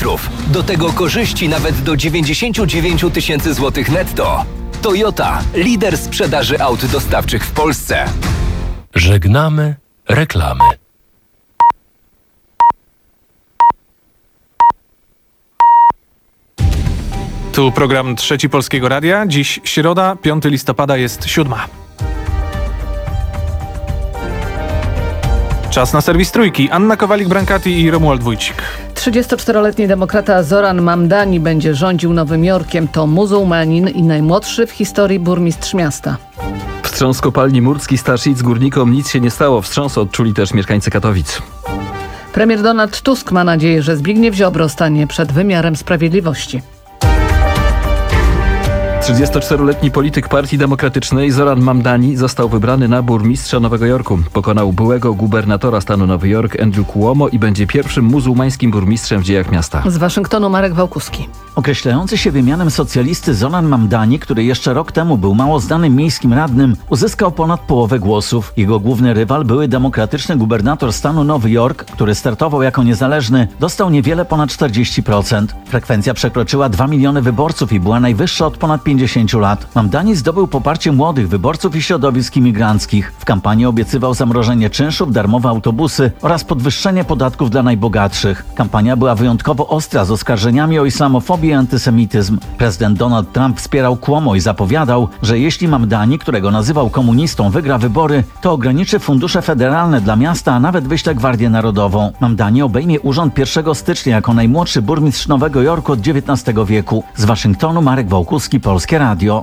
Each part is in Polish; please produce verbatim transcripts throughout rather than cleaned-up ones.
kilometrów. Do tego korzyści nawet do dziewięćdziesiąt dziewięć tysięcy złotych netto. Toyota, lider sprzedaży aut dostawczych w Polsce. Żegnamy reklamy. Tu program Trzeci Polskiego Radia. Dziś środa, piątego listopada, jest siódma. Czas na serwis Trójki. Anna Kowalik-Brankati i Romuald Wójcik. trzydziestoczteroletni demokrata Zoran Mamdani będzie rządził Nowym Jorkiem. To muzułmanin i najmłodszy w historii burmistrz miasta. Wstrząs kopalni Murski Staszic, górnikom nic się nie stało. Wstrząs odczuli też mieszkańcy Katowic. Premier Donald Tusk ma nadzieję, że Zbigniew Ziobro stanie przed wymiarem sprawiedliwości. trzydziestoczteroletni polityk Partii Demokratycznej Zoran Mamdani został wybrany na burmistrza Nowego Jorku. Pokonał byłego gubernatora stanu Nowy Jork Andrew Cuomo i będzie pierwszym muzułmańskim burmistrzem w dziejach miasta. Z Waszyngtonu Marek Wałkuski. Określający się wymianem socjalisty Zoran Mamdani, który jeszcze rok temu był mało znanym miejskim radnym, uzyskał ponad połowę głosów. Jego główny rywal, były demokratyczny gubernator stanu Nowy Jork, który startował jako niezależny, dostał niewiele ponad czterdzieści procent. Frekwencja przekroczyła dwa miliony wyborców i była najwyższa od ponad pięćdziesięciu lat. Mamdani zdobył poparcie młodych wyborców i środowisk imigranckich. W kampanii obiecywał zamrożenie czynszów, darmowe autobusy oraz podwyższenie podatków dla najbogatszych. Kampania była wyjątkowo ostra, z oskarżeniami o islamofobię i antysemityzm. Prezydent Donald Trump wspierał Cuomo i zapowiadał, że jeśli Mamdani, którego nazywał komunistą, wygra wybory, to ograniczy fundusze federalne dla miasta, a nawet wyśle Gwardię Narodową. Mamdani obejmie urząd pierwszego stycznia jako najmłodszy burmistrz Nowego Jorku od dziewiętnastego wieku. Z Waszyngtonu Marek Wałkuski, Polskie Radio.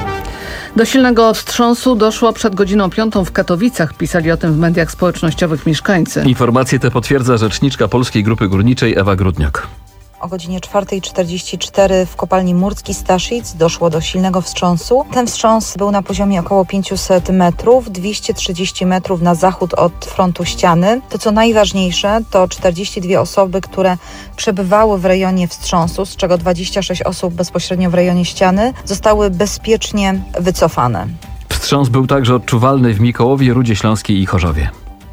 Do silnego wstrząsu doszło przed godziną piątą w Katowicach. Pisali o tym w mediach społecznościowych mieszkańcy. Informacje te potwierdza rzeczniczka Polskiej Grupy Górniczej Ewa Grudniak. O godzinie czwartej czterdzieści cztery w kopalni Murski Staszic doszło do silnego wstrząsu. Ten wstrząs był na poziomie około pięćset metrów, dwieście trzydzieści metrów na zachód od frontu ściany. To, co najważniejsze, to czterdzieści dwie osoby, które przebywały w rejonie wstrząsu, z czego dwadzieścia sześć osób bezpośrednio w rejonie ściany, zostały bezpiecznie wycofane. Wstrząs był także odczuwalny w Mikołowie, Rudzie Śląskiej i Chorzowie.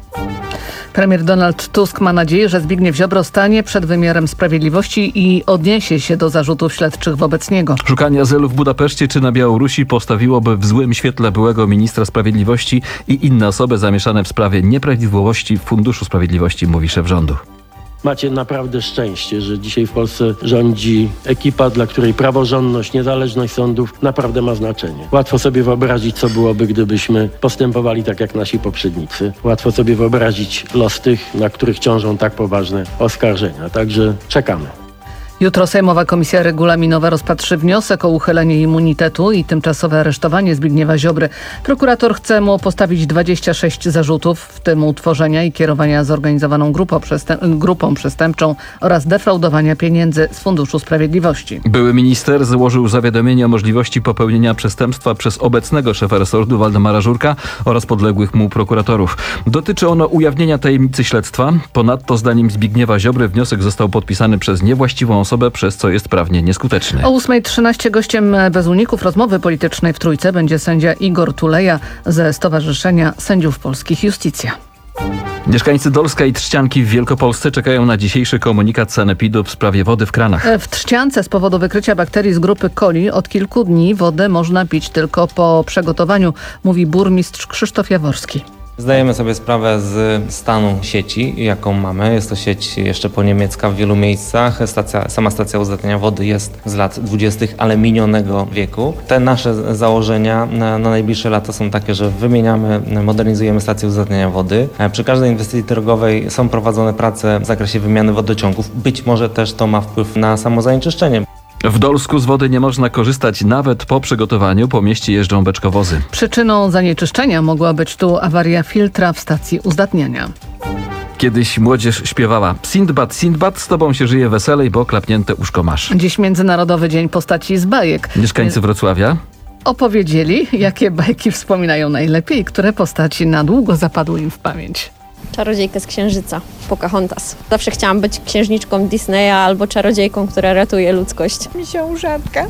Premier Donald Tusk ma nadzieję, że Zbigniew Ziobro stanie przed wymiarem sprawiedliwości i odniesie się do zarzutów śledczych wobec niego. Szukanie azylu w Budapeszcie czy na Białorusi postawiłoby w złym świetle byłego ministra sprawiedliwości i inne osoby zamieszane w sprawie nieprawidłowości w Funduszu Sprawiedliwości, mówi szef rządu. Macie naprawdę szczęście, że dzisiaj w Polsce rządzi ekipa, dla której praworządność, niezależność sądów naprawdę ma znaczenie. Łatwo sobie wyobrazić, co byłoby, gdybyśmy postępowali tak jak nasi poprzednicy. Łatwo sobie wyobrazić los tych, na których ciążą tak poważne oskarżenia. Także czekamy. Jutro Sejmowa Komisja Regulaminowa rozpatrzy wniosek o uchylenie immunitetu i tymczasowe aresztowanie Zbigniewa Ziobry. Prokurator chce mu postawić dwadzieścia sześć zarzutów, w tym utworzenia i kierowania zorganizowaną grupą, przestęp- grupą przestępczą oraz defraudowania pieniędzy z Funduszu Sprawiedliwości. Były minister złożył zawiadomienie o możliwości popełnienia przestępstwa przez obecnego szefa resortu Waldemara Żurka oraz podległych mu prokuratorów. Dotyczy ono ujawnienia tajemnicy śledztwa. Ponadto zdaniem Zbigniewa Ziobry wniosek został podpisany przez niewłaściwą osobę, osobę, przez co jest prawnie nieskuteczny. O ósma trzynaście gościem bez uników rozmowy politycznej w Trójce będzie sędzia Igor Tuleja ze Stowarzyszenia Sędziów Polskich Justicja. Mieszkańcy Dolska i Trzcianki w Wielkopolsce czekają na dzisiejszy komunikat sanepidu w sprawie wody w kranach. W Trzciance z powodu wykrycia bakterii z grupy coli od kilku dni wodę można pić tylko po przegotowaniu, mówi burmistrz Krzysztof Jaworski. Zdajemy sobie sprawę z stanu sieci, jaką mamy. Jest to sieć jeszcze poniemiecka w wielu miejscach. Stacja, sama stacja uzdatniania wody jest z lat dwudziestych, ale minionego wieku. Te nasze założenia na, na najbliższe lata są takie, że wymieniamy, modernizujemy stację uzdatniania wody. Przy każdej inwestycji drogowej są prowadzone prace w zakresie wymiany wodociągów. Być może też to ma wpływ na samo zanieczyszczenie. W Dolsku z wody nie można korzystać nawet po przygotowaniu. Po mieście jeżdżą beczkowozy. Przyczyną zanieczyszczenia mogła być tu awaria filtra w stacji uzdatniania. Kiedyś młodzież śpiewała: Sindbad, Sindbad, z tobą się żyje weselej, bo klapnięte uszko masz. Dziś Międzynarodowy Dzień Postaci z bajek. Mieszkańcy Wrocławia opowiedzieli, jakie bajki wspominają najlepiej, które postaci na długo zapadły im w pamięć. Czarodziejkę z Księżyca, Pocahontas. Zawsze chciałam być księżniczką Disneya albo czarodziejką, która ratuje ludzkość. Misiołżatka.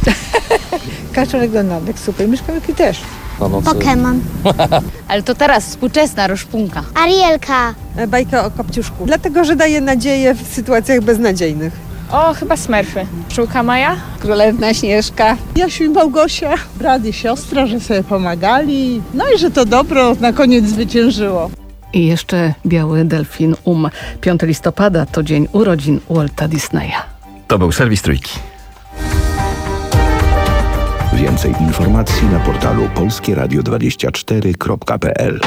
Kaczor Donaldek, super. Myszkołyki też. Pokémon. Ale to teraz współczesna Roszpunka. Arielka. Bajka o Kopciuszku. Dlatego, że daje nadzieję w sytuacjach beznadziejnych. O, chyba Smurfy. Pszczółka Maja? Królewna Śnieżka. Jasiu i Małgosia, brat i siostra, że sobie pomagali. No i że to dobro na koniec zwyciężyło. I jeszcze Biały Delfin Um. piątego listopada to dzień urodzin Walta Disneya. To był serwis Trójki. Więcej informacji na portalu polskie radio dwadzieścia cztery kropka p l.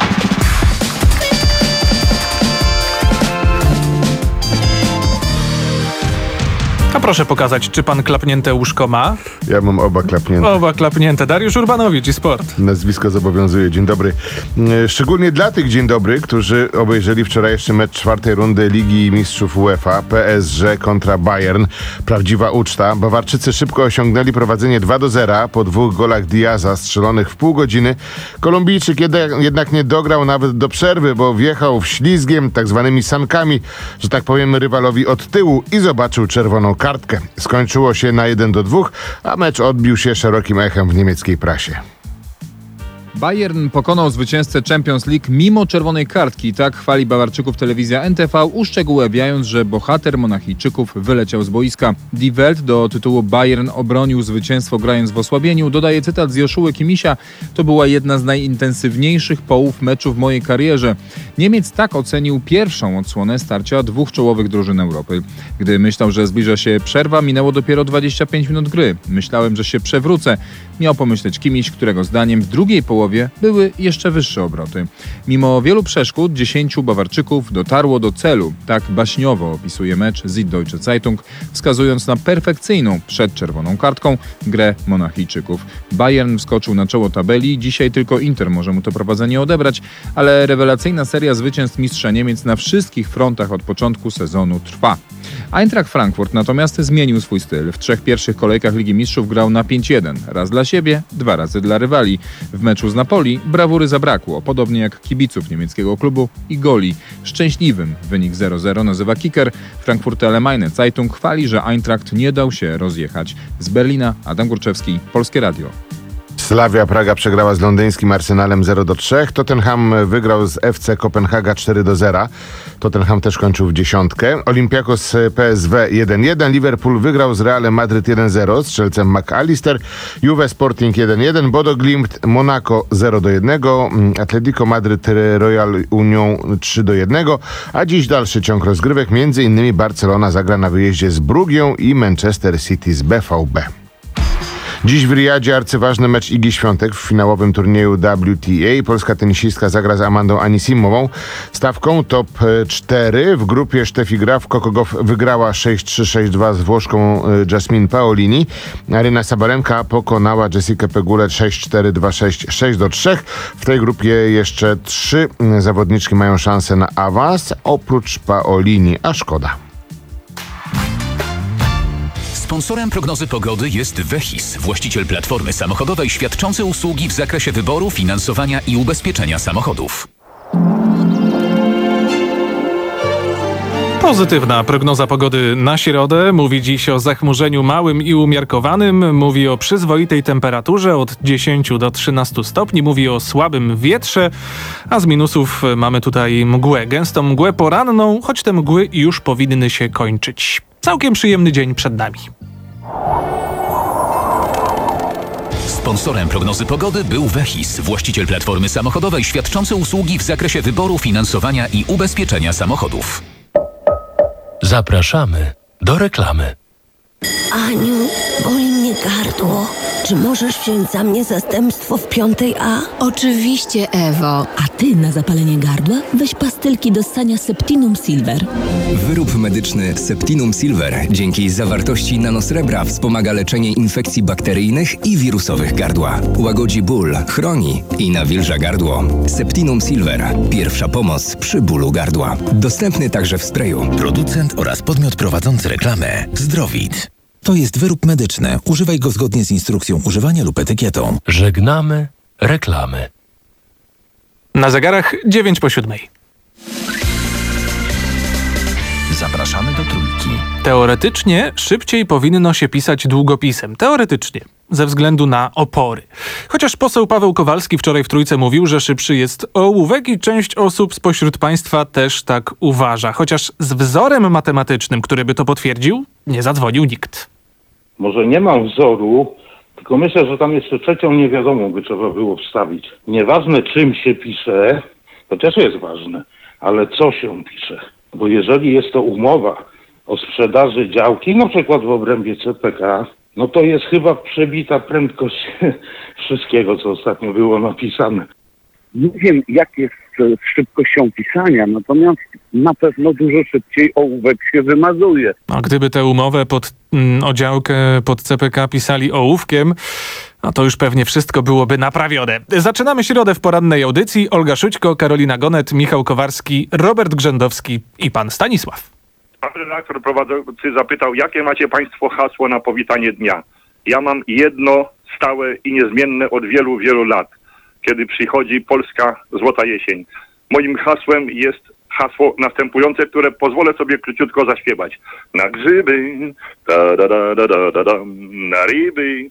A proszę pokazać, czy pan klapnięte łóżko ma? Ja mam oba klapnięte. Oba klapnięte. Dariusz Urbanowicz i sport. Nazwisko zobowiązuje. Dzień dobry. Szczególnie dla tych dzień dobry, którzy obejrzeli wczorajszy mecz czwartej rundy Ligi Mistrzów UEFA. P S G kontra Bayern. Prawdziwa uczta. Bawarczycy szybko osiągnęli prowadzenie dwa do zera po dwóch golach Diaza strzelonych w pół godziny. Kolumbijczyk jednak nie dograł nawet do przerwy, bo wjechał w ślizgiem, tak zwanymi sankami, że tak powiem, rywalowi od tyłu i zobaczył czerwoną kartkę. Skończyło się na jeden do dwóch, a mecz odbił się szerokim echem w niemieckiej prasie. Bayern pokonał zwycięzcę Champions League mimo czerwonej kartki. Tak chwali Bawarczyków telewizja N T V, uszczegóławiając, że bohater Monachijczyków wyleciał z boiska. Die Welt do tytułu Bayern obronił zwycięstwo grając w osłabieniu. Dodaje cytat z Joszuły Kimisia: to była jedna z najintensywniejszych połów meczu w mojej karierze. Niemiec tak ocenił pierwszą odsłonę starcia dwóch czołowych drużyn Europy. Gdy myślał, że zbliża się przerwa, minęło dopiero dwadzieścia pięć minut gry. Myślałem, że się przewrócę. Miał pomyśleć Kimiś, którego zdaniem w drugiej połowie były jeszcze wyższe obroty. Mimo wielu przeszkód dziesięciu Bawarczyków dotarło do celu. Tak baśniowo opisuje mecz Süddeutsche Zeitung, wskazując na perfekcyjną przed czerwoną kartką grę Monachijczyków. Bayern wskoczył na czoło tabeli, dzisiaj tylko Inter może mu to prowadzenie odebrać, ale rewelacyjna seria zwycięstw mistrza Niemiec na wszystkich frontach od początku sezonu trwa. Eintracht Frankfurt natomiast zmienił swój styl. W trzech pierwszych kolejkach Ligi Mistrzów grał na pięć jeden. Raz dla siebie, dwa razy dla rywali. W meczu z Napoli brawury zabrakło, podobnie jak kibiców niemieckiego klubu i goli. Szczęśliwym wynik zero zero nazywa kicker. Frankfurter Allgemeine Zeitung chwali, że Eintracht nie dał się rozjechać. Z Berlina Adam Górczewski, Polskie Radio. Slavia Praga przegrała z londyńskim Arsenalem zero do trzech. Tottenham wygrał z F C Kopenhaga cztery do zera. Tottenham też kończył w dziesiątkę. Olympiakos P S V jeden jeden. Liverpool wygrał z Realem Madryt jeden zero. Strzelcem McAllister. Juve Sporting jeden jeden. Bodo Glimt Monaco zero do jednego. Atletico Madryt Royal Union trzy do jednego. A dziś dalszy ciąg rozgrywek. Między innymi Barcelona zagra na wyjeździe z Brugią i Manchester City z B V B. Dziś w Riyadzie arcyważny mecz Igi Świątek w finałowym turnieju W T A. Polska tenisistka zagra z Amandą Anisimową. Stawką top cztery. W grupie Steffi Graf Kokogow wygrała sześć trzy sześć dwa z Włoszką Jasmine Paolini. Aryna Sabalenka pokonała Jessica Pegulę sześć cztery dwa sześć sześć do trzech. W tej grupie jeszcze trzy zawodniczki mają szansę na awans, oprócz Paolini, a szkoda. Sponsorem prognozy pogody jest Vehis, właściciel platformy samochodowej świadczący usługi w zakresie wyboru, finansowania i ubezpieczenia samochodów. Pozytywna prognoza pogody na środę. Mówi dziś o zachmurzeniu małym i umiarkowanym. Mówi o przyzwoitej temperaturze od dziesięciu do trzynastu stopni. Mówi o słabym wietrze, a z minusów mamy tutaj mgłę. Gęstą mgłę poranną, choć te mgły już powinny się kończyć. Całkiem przyjemny dzień przed nami. Sponsorem prognozy pogody był Vehis, właściciel platformy samochodowej świadczący usługi w zakresie wyboru, finansowania i ubezpieczenia samochodów. Zapraszamy do reklamy. Aniu, boli mnie gardło. Czy możesz wziąć za mnie zastępstwo w piątej A? Oczywiście, Ewo. A ty na zapalenie gardła weź pastylki do ssania Septinum Silver. Wyrób medyczny Septinum Silver dzięki zawartości nanosrebra wspomaga leczenie infekcji bakteryjnych i wirusowych gardła. Łagodzi ból, chroni i nawilża gardło. Septinum Silver. Pierwsza pomoc przy bólu gardła. Dostępny także w sprayu. Producent oraz podmiot prowadzący reklamę Zdrowit. To jest wyrób medyczny. Używaj go zgodnie z instrukcją używania lub etykietą. Żegnamy reklamy. Na zegarach dziewięć po siódmej. Zapraszamy do Trójki. Teoretycznie szybciej powinno się pisać długopisem. Teoretycznie. Ze względu na opory. Chociaż poseł Paweł Kowalski wczoraj w Trójce mówił, że szybszy jest ołówek i część osób spośród państwa też tak uważa. Chociaż z wzorem matematycznym, który by to potwierdził, nie zadzwonił nikt. Może nie mam wzoru, tylko myślę, że tam jeszcze trzecią niewiadomą by trzeba było wstawić. Nieważne czym się pisze, to też jest ważne, ale co się pisze. Bo jeżeli jest to umowa o sprzedaży działki, na przykład w obrębie C P K, no to jest chyba przebita prędkość wszystkiego, co ostatnio było napisane. Nie wiem, jak jest z szybkością pisania, natomiast na pewno dużo szybciej ołówek się wymazuje. A gdyby tę umowę pod mm, o działkę pod C P K pisali ołówkiem, no to już pewnie wszystko byłoby naprawione. Zaczynamy środę w porannej audycji. Olga Szućko, Karolina Gonet, Michał Kowarski, Robert Grzędowski i pan Stanisław. Pan redaktor prowadzący zapytał, jakie macie państwo hasło na powitanie dnia. Ja mam jedno stałe i niezmienne od wielu, wielu lat, kiedy przychodzi polska złota jesień. Moim hasłem jest hasło następujące, które pozwolę sobie króciutko zaśpiewać. Na grzyby, da da da da da da da, na ryby.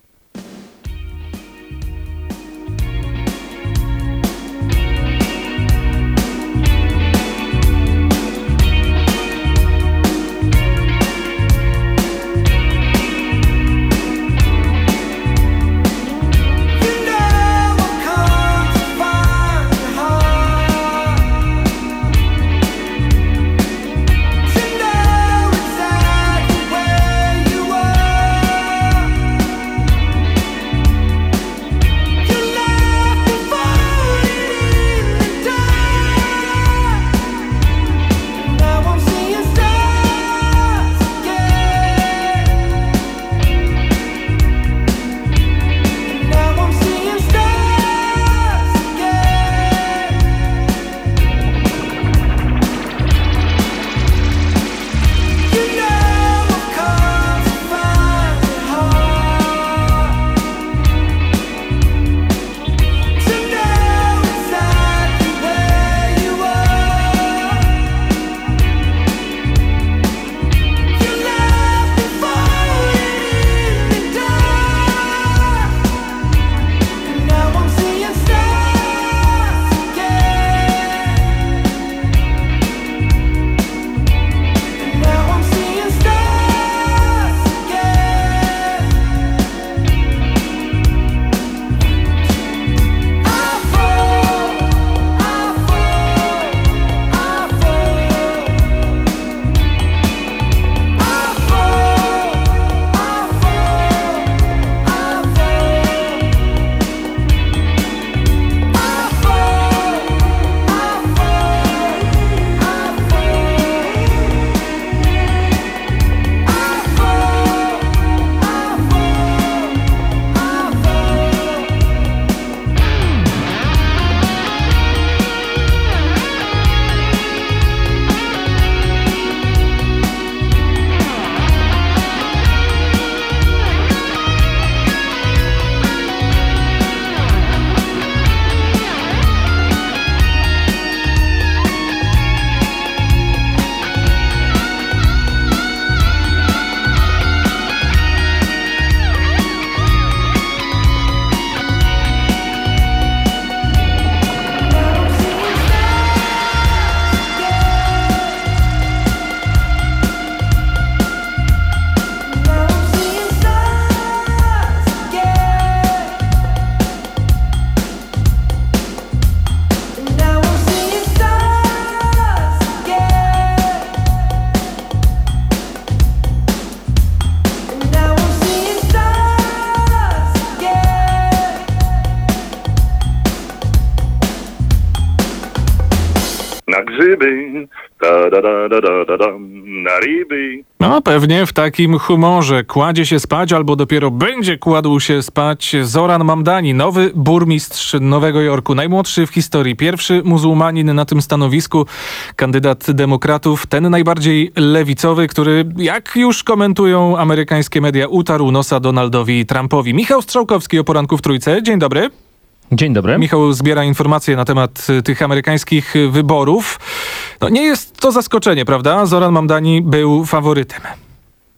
Na grzyby, da da da da da da da, na ryby. No pewnie w takim humorze kładzie się spać albo dopiero będzie kładł się spać Zoran Mamdani, nowy burmistrz Nowego Jorku, najmłodszy w historii, pierwszy muzułmanin na tym stanowisku, kandydat demokratów, ten najbardziej lewicowy, który, jak już komentują amerykańskie media, utarł nosa Donaldowi Trumpowi. Michał Strzałkowski o poranku w Trójce. Dzień dobry. Dzień dobry. Michał zbiera informacje na temat tych amerykańskich wyborów. No nie jest to zaskoczenie, prawda? Zoran Mamdani był faworytem.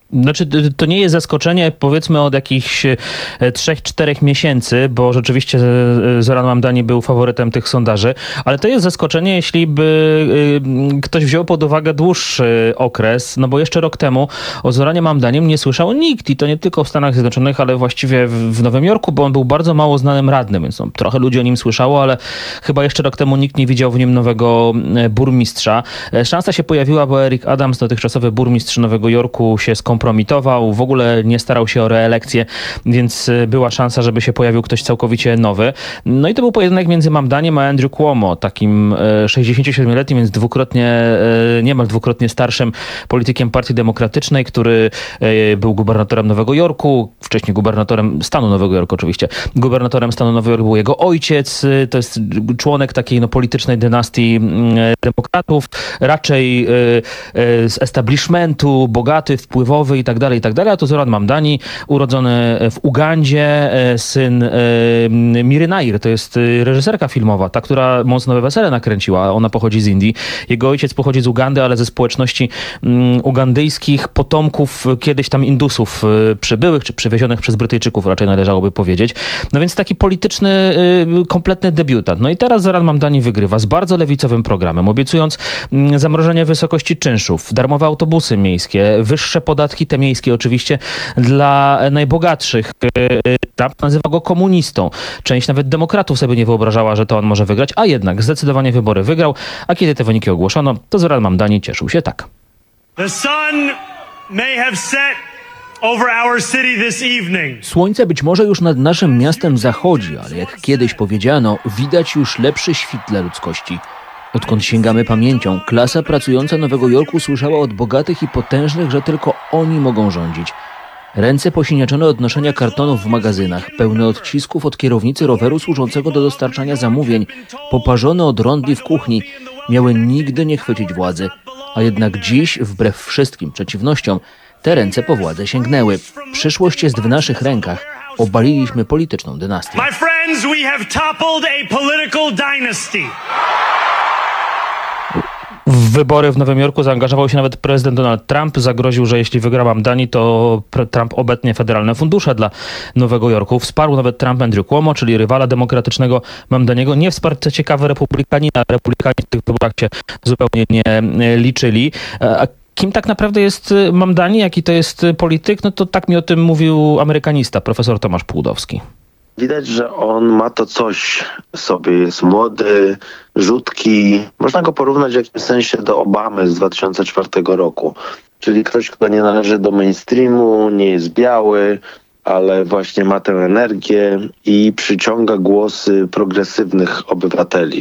Znaczy, to nie jest zaskoczenie, powiedzmy, od jakichś trzech, czterech miesięcy, bo rzeczywiście Zoran Mamdani był faworytem tych sondaży, ale to jest zaskoczenie, jeśli by ktoś wziął pod uwagę dłuższy okres, no bo jeszcze rok temu o Zoranie Mamdanim nie słyszał nikt i to nie tylko w Stanach Zjednoczonych, ale właściwie w Nowym Jorku, bo on był bardzo mało znanym radnym, więc no, trochę ludzi o nim słyszało, ale chyba jeszcze rok temu nikt nie widział w nim nowego burmistrza. Szansa się pojawiła, bo Eric Adams, dotychczasowy burmistrz Nowego Jorku, się skompromitował, kompromitował, w ogóle nie starał się o reelekcję, więc była szansa, żeby się pojawił ktoś całkowicie nowy. No i to był pojedynek między Mamdaniem a Andrew Cuomo, takim sześćdziesięciosiedmioletnim, więc dwukrotnie, niemal dwukrotnie starszym politykiem Partii Demokratycznej, który był gubernatorem Nowego Jorku, wcześniej gubernatorem stanu Nowego Jorku oczywiście. Gubernatorem stanu Nowego Jorku był jego ojciec, to jest członek takiej no, politycznej dynastii demokratów, raczej z establishmentu, bogaty, wpływowy i tak dalej, i tak dalej. A to Zoran Mamdani, urodzony w Ugandzie, syn Miry Nair, to jest reżyserka filmowa, ta, która Mocne Wesele nakręciła. Ona pochodzi z Indii. Jego ojciec pochodzi z Ugandy, ale ze społeczności um, ugandyjskich potomków kiedyś tam Indusów y, przybyłych, czy przywiezionych przez Brytyjczyków, raczej należałoby powiedzieć. No więc taki polityczny, y, kompletny debiutant. No i teraz Zoran Mamdani wygrywa z bardzo lewicowym programem, obiecując y, zamrożenie wysokości czynszów, darmowe autobusy miejskie, wyższe podatki, te miejskie oczywiście, dla najbogatszych. Trump nazywa go komunistą. Część nawet demokratów sobie nie wyobrażała, że to on może wygrać, a jednak zdecydowanie wybory wygrał, a kiedy te wyniki ogłoszono, to Zoran Mamdani cieszył się tak. The sun may have set over our city this evening. Słońce być może już nad naszym miastem zachodzi, ale jak kiedyś powiedziano, widać już lepszy świt dla ludzkości. Odkąd sięgamy pamięcią, klasa pracująca Nowego Jorku słyszała od bogatych i potężnych, że tylko oni mogą rządzić. Ręce posiniaczone od noszenia kartonów w magazynach, pełne odcisków od kierownicy roweru służącego do dostarczania zamówień, poparzone od rondli w kuchni, miały nigdy nie chwycić władzy. A jednak dziś, wbrew wszystkim przeciwnościom, te ręce po władzę sięgnęły. Przyszłość jest w naszych rękach. Obaliliśmy polityczną dynastię. My friends, we have toppled a political dynasty. W wybory w Nowym Jorku zaangażował się nawet prezydent Donald Trump. Zagroził, że jeśli wygra Mamdani, to Trump obetnie federalne fundusze dla Nowego Jorku. Wsparł nawet Trump Andrew Cuomo, czyli rywala demokratycznego Mamdaniego. Nie wsparł, co ciekawe, republikani, a republikanie w tych wyborach się zupełnie nie liczyli. A kim tak naprawdę jest Mamdani, jaki to jest polityk? No to tak mi o tym mówił amerykanista, profesor Tomasz Płudowski. Widać, że on ma to coś w sobie. Jest młody, rzutki. Można go porównać w jakimś sensie do Obamy z dwa tysiące czwartego roku. Czyli ktoś, kto nie należy do mainstreamu, nie jest biały, ale właśnie ma tę energię i przyciąga głosy progresywnych obywateli.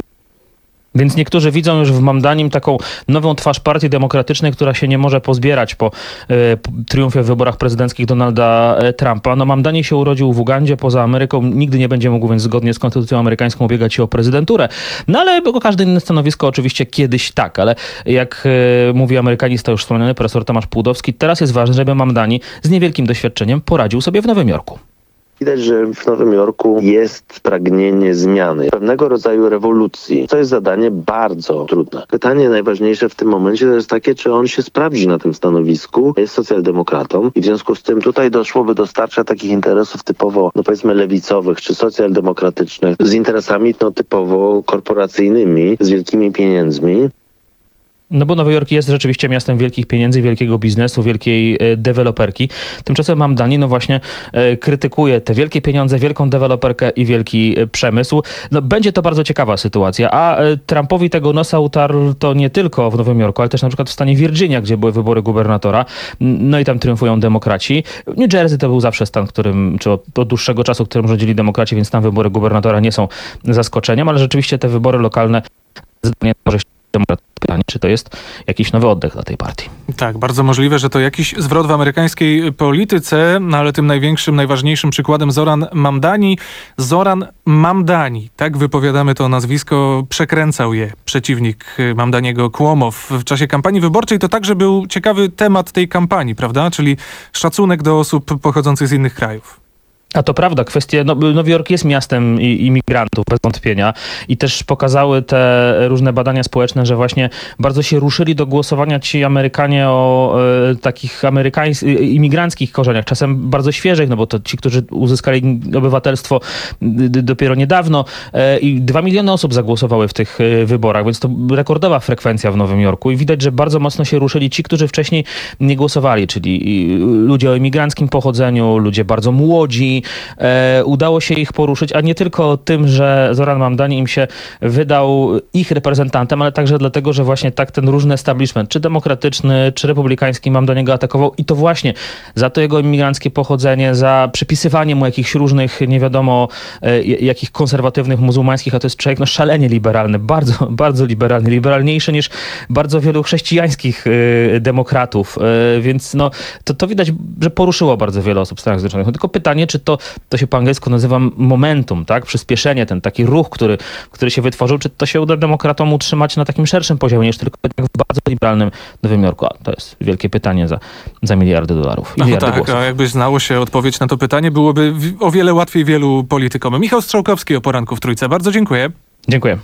Więc niektórzy widzą już w Mamdanim taką nową twarz Partii Demokratycznej, która się nie może pozbierać po y, triumfie w wyborach prezydenckich Donalda Trumpa. No Mamdani się urodził w Ugandzie, poza Ameryką. Nigdy nie będzie mógł, więc zgodnie z konstytucją amerykańską, ubiegać się o prezydenturę. No ale o każde inne stanowisko oczywiście kiedyś tak. Ale jak y, mówi amerykanista już wspomniany profesor Tomasz Płudowski, teraz jest ważne, żeby Mamdani z niewielkim doświadczeniem poradził sobie w Nowym Jorku. Widać, że w Nowym Jorku jest pragnienie zmiany, pewnego rodzaju rewolucji. To jest zadanie bardzo trudne. Pytanie najważniejsze w tym momencie to jest takie, czy on się sprawdzi na tym stanowisku. Jest socjaldemokratą i w związku z tym tutaj doszłoby do starcia takich interesów typowo, no powiedzmy, lewicowych czy socjaldemokratycznych z interesami no typowo korporacyjnymi, z wielkimi pieniędzmi. No bo Nowy Jork jest rzeczywiście miastem wielkich pieniędzy, wielkiego biznesu, wielkiej e, deweloperki. Tymczasem Mamdani no właśnie e, krytykuje te wielkie pieniądze, wielką deweloperkę i wielki e, przemysł. No będzie to bardzo ciekawa sytuacja, a e, Trumpowi tego nosa utarł to nie tylko w Nowym Jorku, ale też na przykład w stanie Virginia, gdzie były wybory gubernatora. No i tam triumfują demokraci. New Jersey to był zawsze stan, którym, czy od, od dłuższego czasu, którym rządzili demokraci, więc tam wybory gubernatora nie są zaskoczeniem, ale rzeczywiście te wybory lokalne zdecydowanie pytanie, czy to jest jakiś nowy oddech dla tej partii. Tak, bardzo możliwe, że to jakiś zwrot w amerykańskiej polityce, no ale tym największym, najważniejszym przykładem Zoran Mamdani. Zoran Mamdani, tak wypowiadamy to nazwisko, przekręcał je przeciwnik Mamdaniego, Cuomo w czasie kampanii wyborczej. To także był ciekawy temat tej kampanii, prawda? Czyli szacunek do osób pochodzących z innych krajów. A to prawda, kwestie, no, Nowy Jork jest miastem imigrantów, bez wątpienia, i też pokazały te różne badania społeczne, że właśnie bardzo się ruszyli do głosowania ci Amerykanie o e, takich amerykańskich, imigranckich korzeniach, czasem bardzo świeżych, no bo to ci, którzy uzyskali obywatelstwo d- dopiero niedawno e, i dwa miliony osób zagłosowały w tych e, wyborach, więc to rekordowa frekwencja w Nowym Jorku i widać, że bardzo mocno się ruszyli ci, którzy wcześniej nie głosowali, czyli ludzie o imigranckim pochodzeniu, ludzie bardzo młodzi. E, udało się ich poruszyć, a nie tylko tym, że Zoran Mamdani im się wydał ich reprezentantem, ale także dlatego, że właśnie tak ten różny establishment, czy demokratyczny, czy republikański, Mamdaniego atakował i to właśnie za to jego imigranckie pochodzenie, za przypisywanie mu jakichś różnych, nie wiadomo e, jakich konserwatywnych, muzułmańskich, a to jest człowiek no, szalenie liberalny, bardzo, bardzo liberalny, liberalniejszy niż bardzo wielu chrześcijańskich e, demokratów, e, więc no, to, to widać, że poruszyło bardzo wiele osób w Stanach Zjednoczonych. No, tylko pytanie, czy to To się po angielsku nazywa momentum, tak? Przyspieszenie, ten taki ruch, który, który się wytworzył. Czy to się uda demokratom utrzymać na takim szerszym poziomie niż tylko w bardzo liberalnym Nowym Jorku? A to jest wielkie pytanie za, za miliardy dolarów. Miliardy no tak, głosów. a jakby znało się odpowiedź na to pytanie, byłoby w, o wiele łatwiej wielu politykom. Michał Strzałkowski o poranku w Trójce. Bardzo dziękuję. Dziękuję.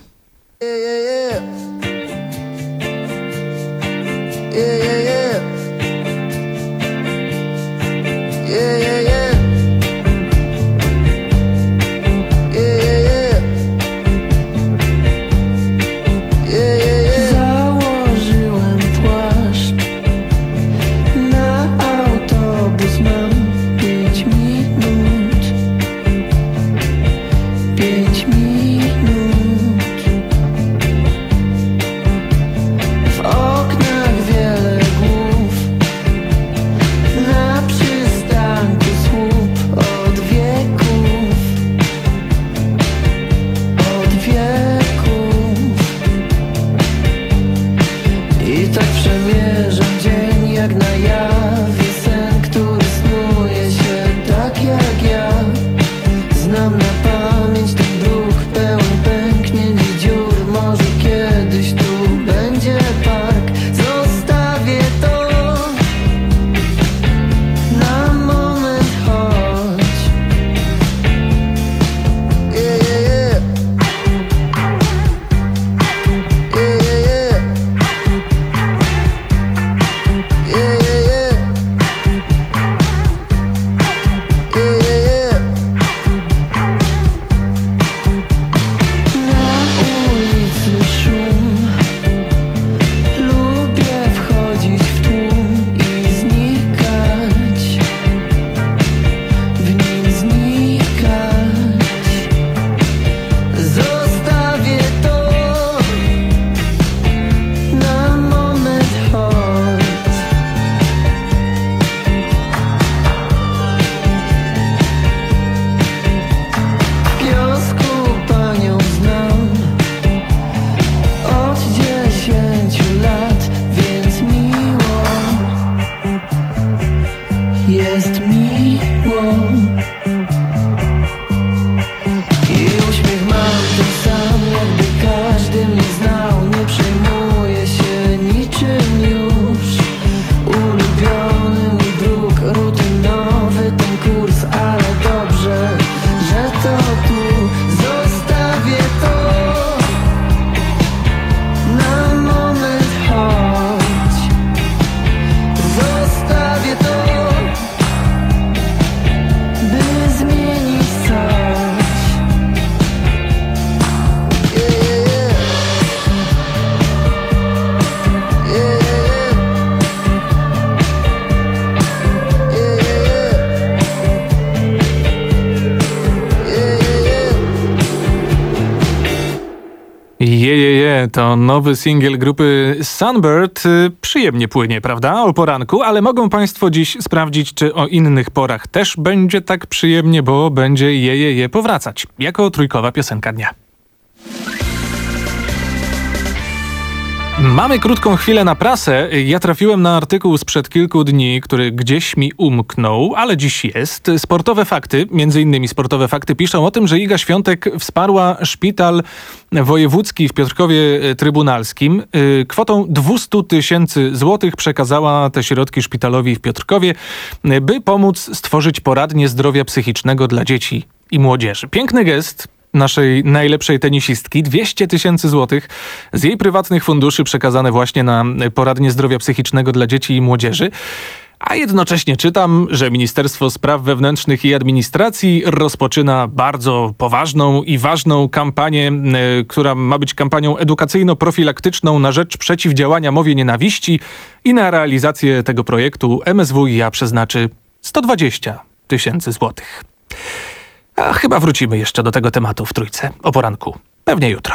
Jejeje, to nowy singiel grupy Sunbird. Przyjemnie płynie, prawda? O poranku, ale mogą Państwo dziś sprawdzić, czy o innych porach też będzie tak przyjemnie, bo będzie jejeje powracać. Jako trójkowa piosenka dnia. Mamy krótką chwilę na prasę. Ja trafiłem na artykuł sprzed kilku dni, który gdzieś mi umknął, ale dziś jest. Sportowe fakty, między innymi Sportowe fakty piszą o tym, że Iga Świątek wsparła szpital wojewódzki w Piotrkowie Trybunalskim. Kwotą dwieście tysięcy złotych przekazała te środki szpitalowi w Piotrkowie, by pomóc stworzyć poradnię zdrowia psychicznego dla dzieci i młodzieży. Piękny gest naszej najlepszej tenisistki, dwieście tysięcy złotych z jej prywatnych funduszy przekazane właśnie na poradnię zdrowia psychicznego dla dzieci i młodzieży. A jednocześnie czytam, że Ministerstwo Spraw Wewnętrznych i Administracji rozpoczyna bardzo poważną i ważną kampanię, która ma być kampanią edukacyjno-profilaktyczną na rzecz przeciwdziałania mowie nienawiści i na realizację tego projektu M S W i A przeznaczy sto dwadzieścia tysięcy złotych. A chyba wrócimy jeszcze do tego tematu w Trójce o poranku. Pewnie jutro.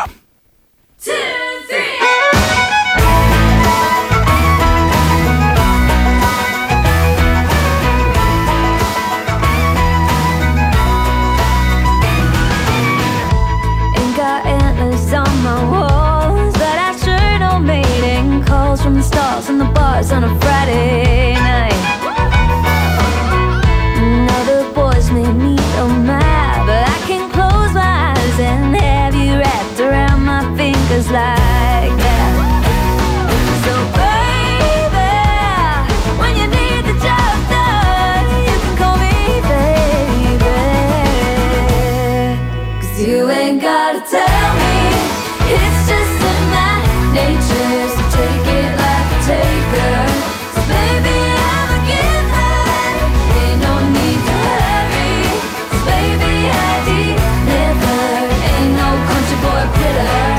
Like that. So baby, when you need the job done, you can call me baby. 'Cause you ain't gotta tell me, it's just in my nature. So take it like a taker. So baby, I'm a giver, ain't no need to hurry. So baby, I deliver, ain't no country boy quitter.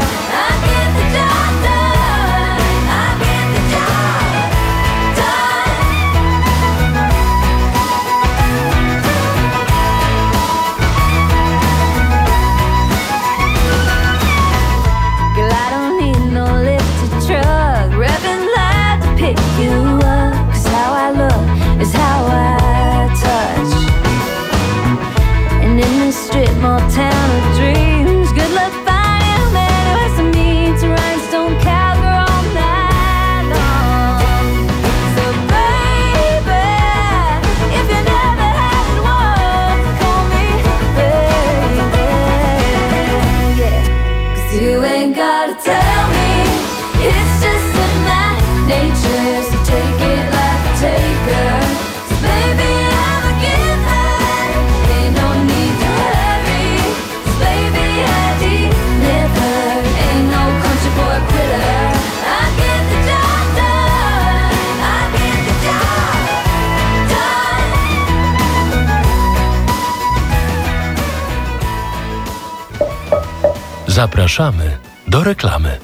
Zapraszamy do reklamy.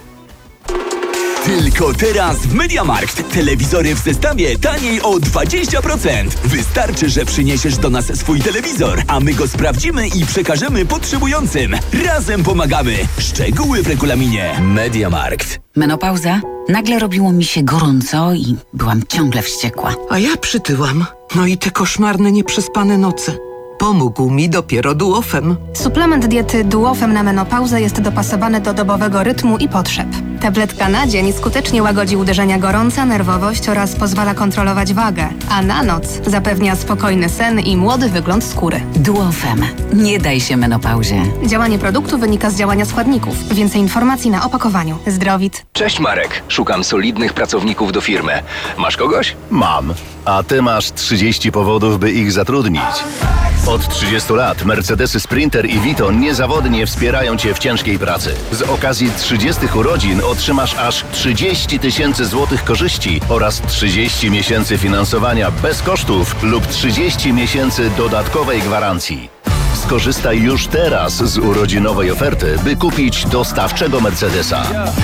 Tylko teraz w MediaMarkt. Telewizory w zestawie taniej o dwadzieścia procent. Wystarczy, że przyniesiesz do nas swój telewizor, a my go sprawdzimy i przekażemy potrzebującym. Razem pomagamy. Szczegóły w regulaminie. MediaMarkt. Menopauza? Nagle robiło mi się gorąco i byłam ciągle wściekła. A ja przytyłam. No i te koszmarne, nieprzespane noce. Pomógł mi dopiero Duofem. Suplement diety Duofem na menopauzę jest dopasowany do dobowego rytmu i potrzeb. Tabletka na dzień skutecznie łagodzi uderzenia gorąca, nerwowość oraz pozwala kontrolować wagę, a na noc zapewnia spokojny sen i młody wygląd skóry. Duofem. Nie daj się menopauzie. Działanie produktu wynika z działania składników. Więcej informacji na opakowaniu. Zdrowit. Cześć Marek, szukam solidnych pracowników do firmy. Masz kogoś? Mam. A ty masz trzydzieści powodów, by ich zatrudnić. Od trzydziestu lat Mercedesy Sprinter i Vito niezawodnie wspierają cię w ciężkiej pracy. Z okazji trzydziestych urodzin otrzymasz aż trzydzieści tysięcy złotych korzyści oraz trzydzieści miesięcy finansowania bez kosztów lub trzydzieści miesięcy dodatkowej gwarancji. Skorzystaj już teraz z urodzinowej oferty, by kupić dostawczego Mercedesa.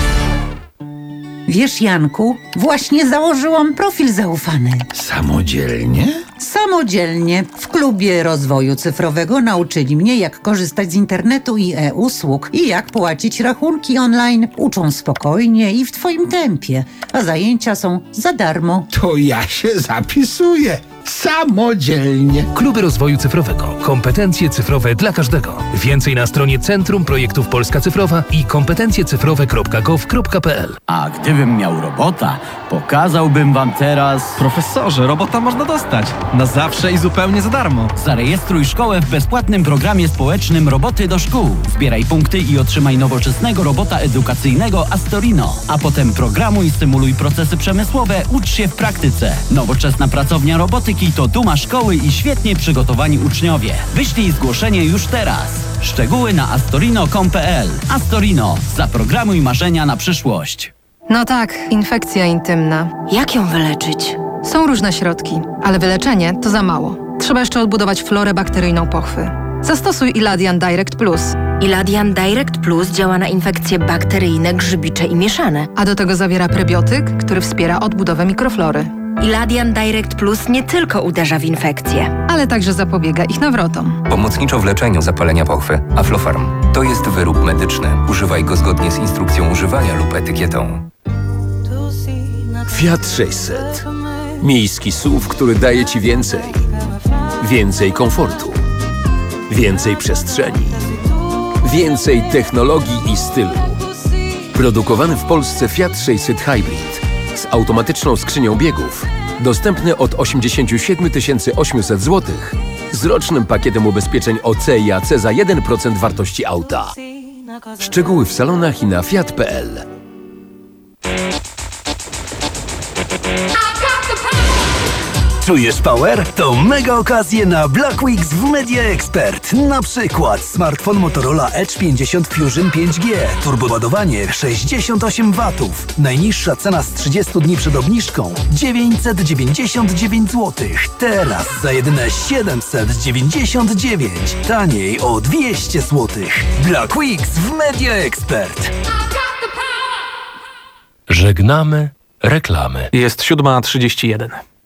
Wiesz, Janku, właśnie założyłam profil zaufany. Samodzielnie? Samodzielnie. W klubie rozwoju cyfrowego nauczyli mnie, jak korzystać z internetu i e-usług i jak płacić rachunki online. Uczą spokojnie i w twoim tempie, a zajęcia są za darmo. To ja się zapisuję. samodzielnie. Kluby Rozwoju Cyfrowego. Kompetencje cyfrowe dla każdego. Więcej na stronie Centrum Projektów Polska Cyfrowa i kompetencje cyfrowe kropka gov kropka pe el. A gdybym miał robota, pokazałbym wam teraz... Profesorze, robota można dostać. Na zawsze i zupełnie za darmo. Zarejestruj szkołę w bezpłatnym programie społecznym Roboty do szkół. Zbieraj punkty i otrzymaj nowoczesnego robota edukacyjnego Astorino. A potem programuj, symuluj procesy przemysłowe, ucz się w praktyce. Nowoczesna pracownia robotyki to duma szkoły i świetnie przygotowani uczniowie. Wyślij zgłoszenie już teraz. Szczegóły na astorino kropka com kropka pe el. Astorino. Zaprogramuj marzenia na przyszłość. No tak, infekcja intymna. Jak ją wyleczyć? Są różne środki, ale wyleczenie to za mało. Trzeba jeszcze odbudować florę bakteryjną pochwy. Zastosuj Iladian Direct Plus. Iladian Direct Plus działa na infekcje bakteryjne, grzybicze i mieszane. A do tego zawiera prebiotyk, który wspiera odbudowę mikroflory. Iladian Direct Plus nie tylko uderza w infekcje, ale także zapobiega ich nawrotom. Pomocniczo w leczeniu zapalenia pochwy. Aflofarm. To jest wyrób medyczny. Używaj go zgodnie z instrukcją używania lub etykietą. Fiat sześćset. Miejski S U V, który daje Ci więcej. Więcej komfortu. Więcej przestrzeni. Więcej technologii i stylu. Produkowany w Polsce Fiat sześćset Hybrid z automatyczną skrzynią biegów. Dostępny od osiemdziesiąt siedem tysięcy osiemset złotych z rocznym pakietem ubezpieczeń O C i A C za jeden procent wartości auta. Szczegóły w salonach i na fiat kropka pe el. Czujesz power? To mega okazje na Black Weeks w Media Expert. Na przykład smartfon Motorola Edge pięćdziesiąt Fusion pięć G. Turboładowanie sześćdziesiąt osiem watów. Najniższa cena z trzydziestu dni przed obniżką dziewięćset dziewięćdziesiąt dziewięć złotych. Teraz za jedyne siedemset dziewięćdziesiąt dziewięć. Taniej o dwieście złotych. Black Weeks w Media Expert. Żegnamy reklamy. Jest siódma trzydzieści jeden.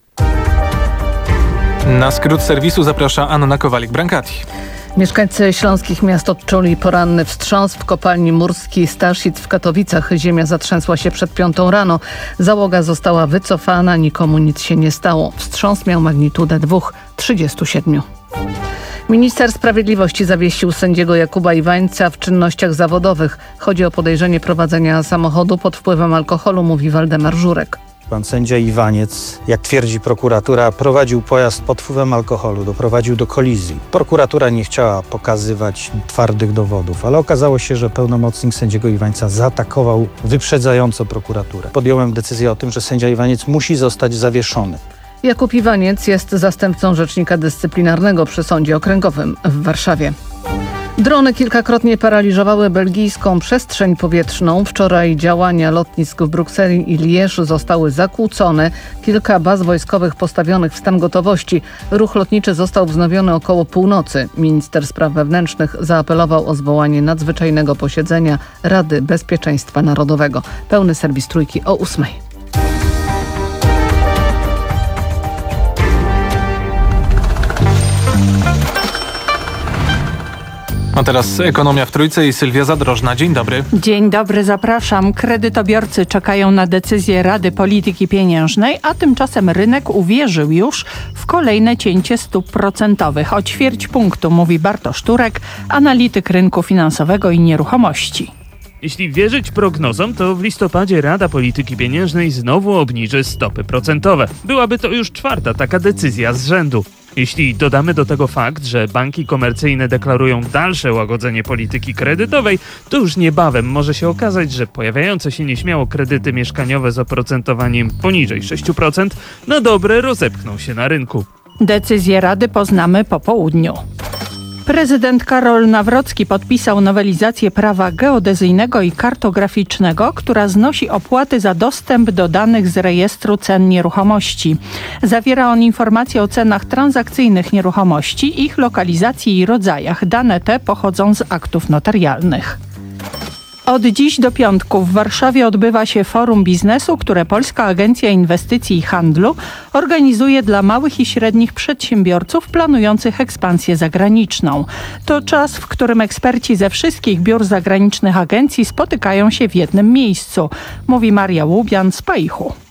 Na skrót serwisu zaprasza Anna Kowalik-Brankati. Mieszkańcy śląskich miast odczuli poranny wstrząs w kopalni Murski Staszic w Katowicach. Ziemia zatrzęsła się przed piątą rano. Załoga została wycofana, nikomu nic się nie stało. Wstrząs miał magnitudę dwa przecinek trzydzieści siedem. Minister Sprawiedliwości zawiesił sędziego Jakuba Iwańca w czynnościach zawodowych. Chodzi o podejrzenie prowadzenia samochodu pod wpływem alkoholu, mówi Waldemar Żurek. Pan sędzia Iwaniec, jak twierdzi prokuratura, prowadził pojazd pod wpływem alkoholu, doprowadził do kolizji. Prokuratura nie chciała pokazywać twardych dowodów, ale okazało się, że pełnomocnik sędziego Iwańca zaatakował wyprzedzająco prokuraturę. Podjąłem decyzję o tym, że sędzia Iwaniec musi zostać zawieszony. Jakub Iwaniec jest zastępcą rzecznika dyscyplinarnego przy Sądzie Okręgowym w Warszawie. Drony kilkakrotnie paraliżowały belgijską przestrzeń powietrzną. Wczoraj działania lotnisk w Brukseli i Liège zostały zakłócone. Kilka baz wojskowych postawionych w stan gotowości. Ruch lotniczy został wznowiony około północy. Minister Spraw Wewnętrznych zaapelował o zwołanie nadzwyczajnego posiedzenia Rady Bezpieczeństwa Narodowego. Pełny serwis Trójki o ósmej. A teraz ekonomia w Trójce i Sylwia Zadrożna. Dzień dobry. Dzień dobry, zapraszam. Kredytobiorcy czekają na decyzję Rady Polityki Pieniężnej, a tymczasem rynek uwierzył już w kolejne cięcie stóp procentowych. O ćwierć punktu, mówi Bartosz Turek, analityk rynku finansowego i nieruchomości. Jeśli wierzyć prognozom, to w listopadzie Rada Polityki Pieniężnej znowu obniży stopy procentowe. Byłaby to już czwarta taka decyzja z rzędu. Jeśli dodamy do tego fakt, że banki komercyjne deklarują dalsze łagodzenie polityki kredytowej, to już niebawem może się okazać, że pojawiające się nieśmiało kredyty mieszkaniowe z oprocentowaniem poniżej sześć procent na dobre rozepchną się na rynku. Decyzję Rady poznamy po południu. Prezydent Karol Nawrocki podpisał nowelizację prawa geodezyjnego i kartograficznego, która znosi opłaty za dostęp do danych z rejestru cen nieruchomości. Zawiera on informacje o cenach transakcyjnych nieruchomości, ich lokalizacji i rodzajach. Dane te pochodzą z aktów notarialnych. Od dziś do piątku w Warszawie odbywa się Forum Biznesu, które Polska Agencja Inwestycji i Handlu organizuje dla małych i średnich przedsiębiorców planujących ekspansję zagraniczną. To czas, w którym eksperci ze wszystkich biur zagranicznych agencji spotykają się w jednym miejscu, mówi Maria Łubian z Paichu.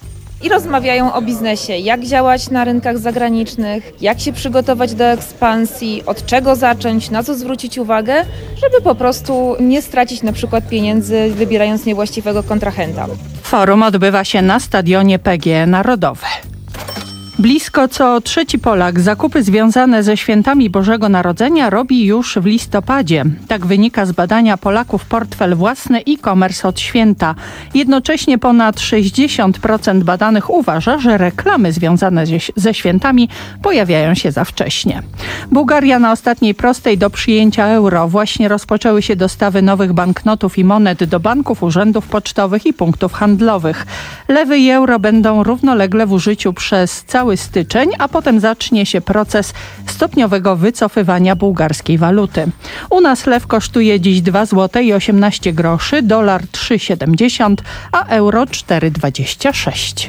i rozmawiają o biznesie, jak działać na rynkach zagranicznych, jak się przygotować do ekspansji, od czego zacząć, na co zwrócić uwagę, żeby po prostu nie stracić na przykład pieniędzy, wybierając niewłaściwego kontrahenta. Forum odbywa się na stadionie P G E Narodowe. Blisko co trzeci Polak zakupy związane ze świętami Bożego Narodzenia robi już w listopadzie. Tak wynika z badania Polaków Portfel Własny e-commerce od święta. Jednocześnie ponad sześćdziesiąt procent badanych uważa, że reklamy związane ze świętami pojawiają się za wcześnie. Bułgaria na ostatniej prostej do przyjęcia euro. Właśnie rozpoczęły się dostawy nowych banknotów i monet do banków, urzędów pocztowych i punktów handlowych. Lewy i euro będą równolegle w użyciu przez cały Cały styczeń, a potem zacznie się proces stopniowego wycofywania bułgarskiej waluty. U nas lew kosztuje dziś dwa złote i osiemnaście groszy, dolar trzy siedemdziesiąt, a euro cztery dwadzieścia sześć.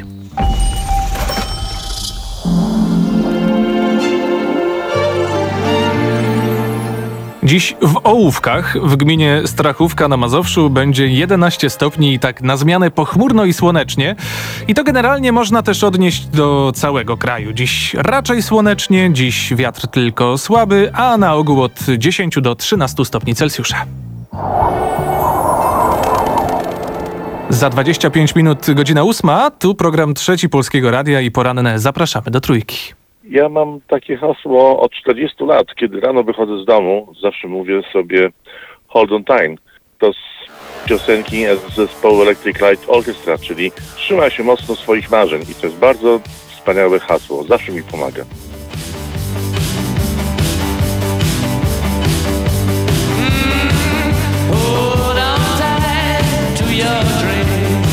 Dziś w Ołówkach, w gminie Strachówka na Mazowszu, będzie jedenaście stopni i tak na zmianę pochmurno i słonecznie. I to generalnie można też odnieść do całego kraju. Dziś raczej słonecznie, dziś wiatr tylko słaby, a na ogół od dziesięciu do trzynastu stopni Celsjusza. Za dwadzieścia pięć minut godzina ósma, tu program Trzeci Polskiego Radia i poranne Zapraszamy do Trójki. Ja mam takie hasło od czterdziestu lat. Kiedy rano wychodzę z domu, zawsze mówię sobie Hold on time. To z piosenki z zespołu Electric Light Orchestra, czyli trzymaj się mocno swoich marzeń. I to jest bardzo wspaniałe hasło. Zawsze mi pomaga. Hold on tight to your dream.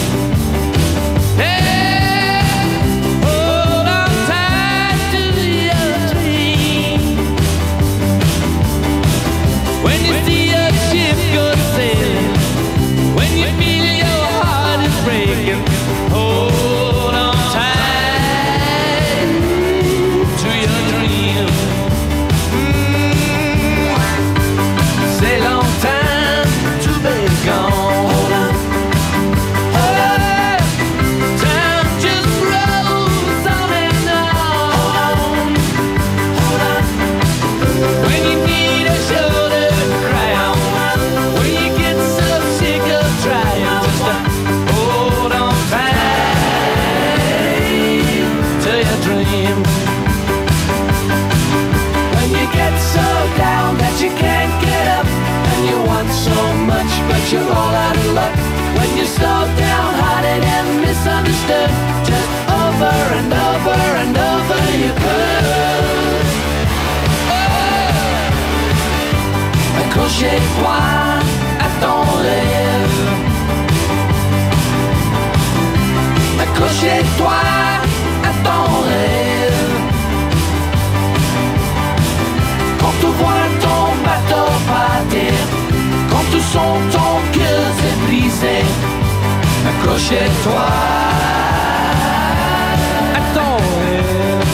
You're all out of luck when you're so downhearted and misunderstood. Just over and over and over you could. Oh. Accrochez-toi à ton rêve. Accrochez-toi à ton rêve. Quand tu vois ton bateau partir, quand tout son ton cœur s'est brisé, accrochez-toi à ton rêve.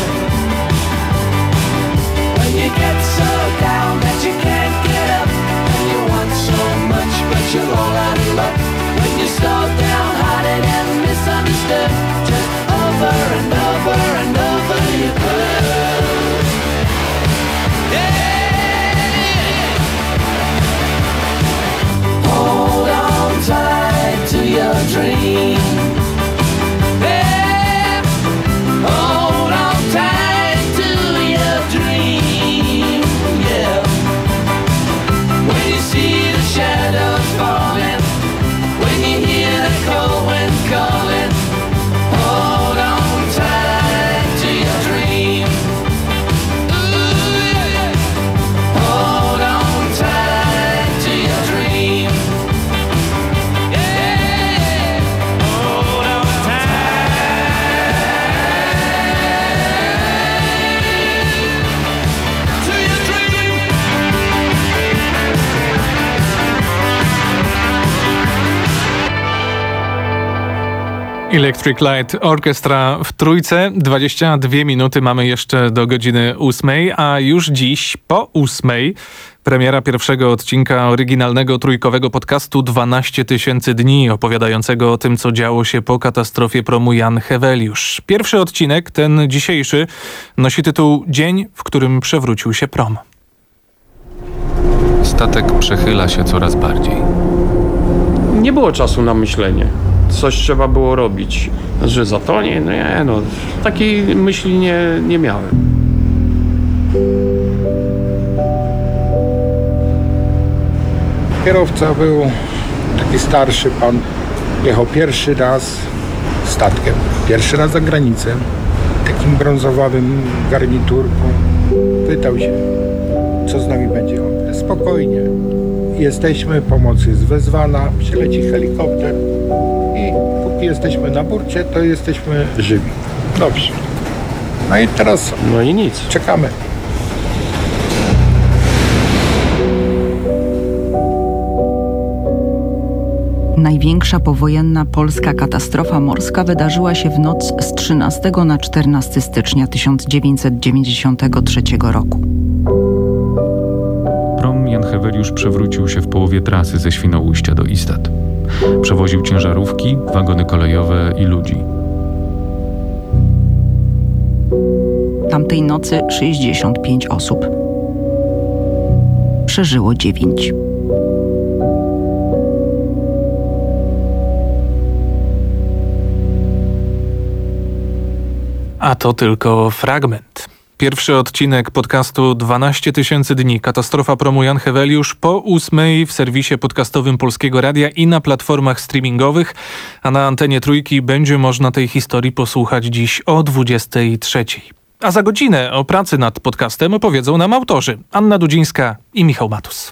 When you get so down that you can't get up, and you want so much but you're all out of luck, when you're so downhearted and misunderstood, just over and over and over you could. Yeah. Hold on tight to your dream. Yeah. Hold on tight to your dream. Yeah. When you see the shadows falling, when you hear the cold wind calling, hold on tight to your dream. Ooh, yeah. Hold on tight to your dream. Electric Light Orchestra w Trójce. dwadzieścia dwie minuty mamy jeszcze do godziny ósmej, a już dziś po ósmej Premiera pierwszego odcinka oryginalnego trójkowego podcastu dwanaście tysięcy dni, opowiadającego o tym, co działo się po katastrofie promu Jan Heweliusz. Pierwszy odcinek, ten dzisiejszy, nosi tytuł Dzień, w którym przewrócił się prom. Statek przechyla się coraz bardziej. Nie było czasu na myślenie. Coś trzeba było robić. Że zatonie? No nie, no. Takiej myśli nie, nie miałem. Kierowca był taki starszy pan. Jechał pierwszy raz statkiem. Pierwszy raz za granicę. Takim brązowawym garniturką. Pytał się, co z nami będzie. On, spokojnie. Jesteśmy, pomoc jest wezwana, przyleci helikopter i póki jesteśmy na burcie, to jesteśmy żywi. Dobrze. No i teraz... No i nic. Czekamy. Największa powojenna polska katastrofa morska wydarzyła się w noc z trzynastego na czternastego stycznia tysiąc dziewięćset dziewięćdziesiątego trzeciego roku. Prom Jan Heweliusz przewrócił się w połowie trasy ze Świnoujścia do Istad. Przewoził ciężarówki, wagony kolejowe i ludzi. Tamtej nocy sześćdziesiąt pięć osób. Przeżyło dziewięć. A to tylko fragment. Pierwszy odcinek podcastu dwanaście tysięcy dni. Katastrofa promu Jan Heweliusz po ósmej w serwisie podcastowym Polskiego Radia i na platformach streamingowych, a na antenie Trójki będzie można tej historii posłuchać dziś o dwudziestej trzeciej. A za godzinę o pracy nad podcastem opowiedzą nam autorzy Anna Dudzińska i Michał Matus.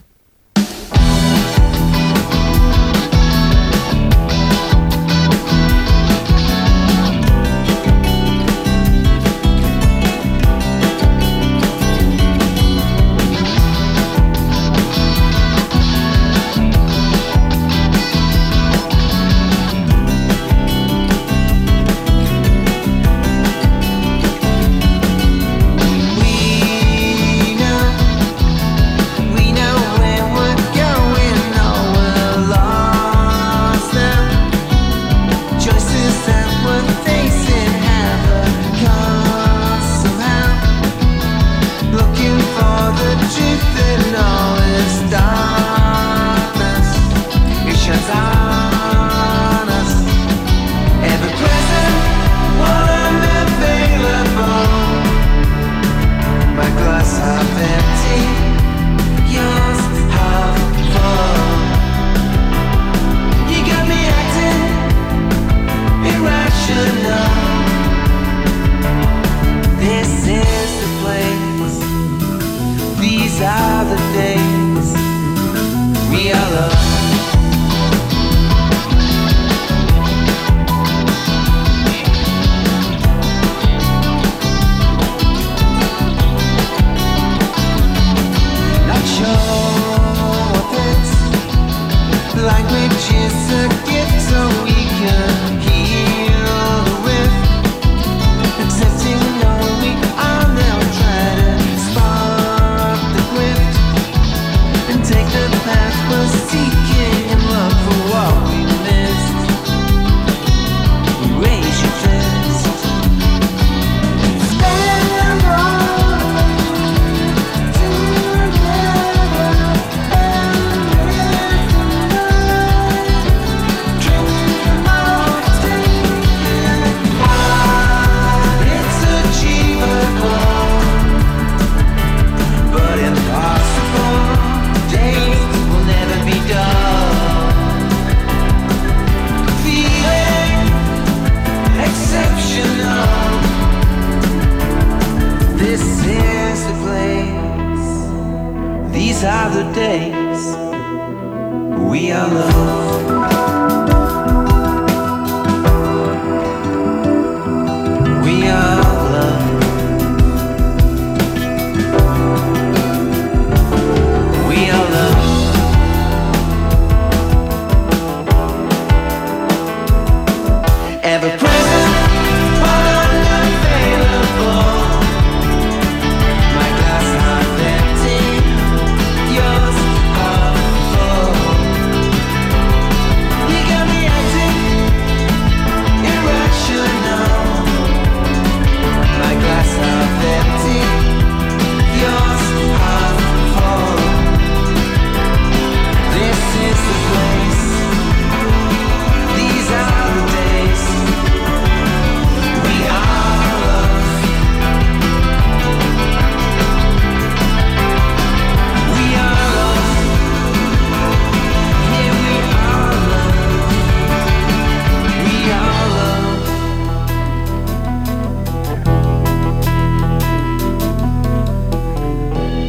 You're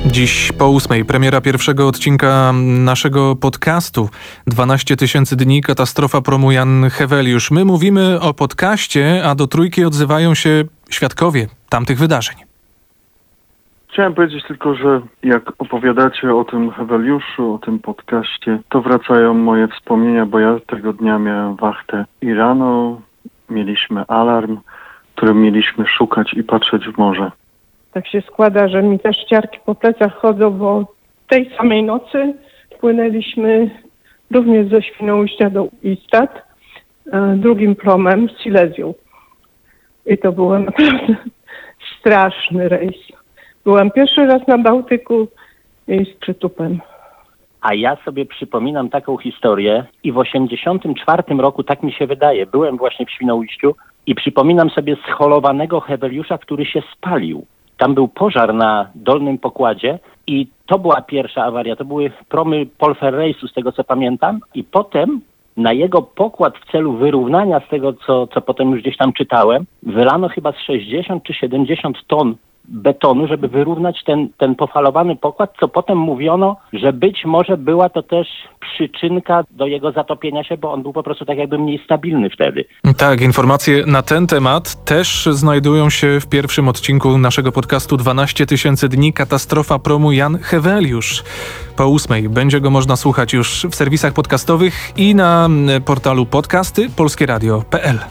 Dziś po ósmej premiera pierwszego odcinka naszego podcastu dwanaście tysięcy dni, katastrofa promu Jan Heweliusz. My mówimy o podcaście, a do Trójki odzywają się świadkowie tamtych wydarzeń. Chciałem powiedzieć tylko, że jak opowiadacie o tym Heweliuszu, o tym podcaście, to wracają moje wspomnienia, bo ja tego dnia miałem wachtę i rano mieliśmy alarm, którym mieliśmy szukać i patrzeć w morze. Tak się składa, że mi też ciarki po plecach chodzą, bo tej samej nocy płynęliśmy również ze Świnoujścia do Istad, e, drugim promem z Silesią. I to był naprawdę straszny rejs. Byłam pierwszy raz na Bałtyku i z przytupem. A ja sobie przypominam taką historię i w osiemdziesiątym czwartym roku, tak mi się wydaje, byłem właśnie w Świnoujściu i przypominam sobie scholowanego Heweliusza, który się spalił. Tam był pożar na dolnym pokładzie i to była pierwsza awaria. To były promy Polfer Rejsu, z tego co pamiętam. I potem na jego pokład w celu wyrównania z tego, co, co potem już gdzieś tam czytałem, wylano chyba z sześćdziesiąt czy siedemdziesiąt ton betonu, żeby wyrównać ten, ten pofalowany pokład, co potem mówiono, że być może była to też przyczynka do jego zatopienia się, bo on był po prostu tak jakby mniej stabilny wtedy. Tak, informacje na ten temat też znajdują się w pierwszym odcinku naszego podcastu dwanaście tysięcy dni, katastrofa promu Jan Heweliusz. Po ósmej będzie go można słuchać już w serwisach podcastowych i na portalu podcasty polskie radio kropka p l.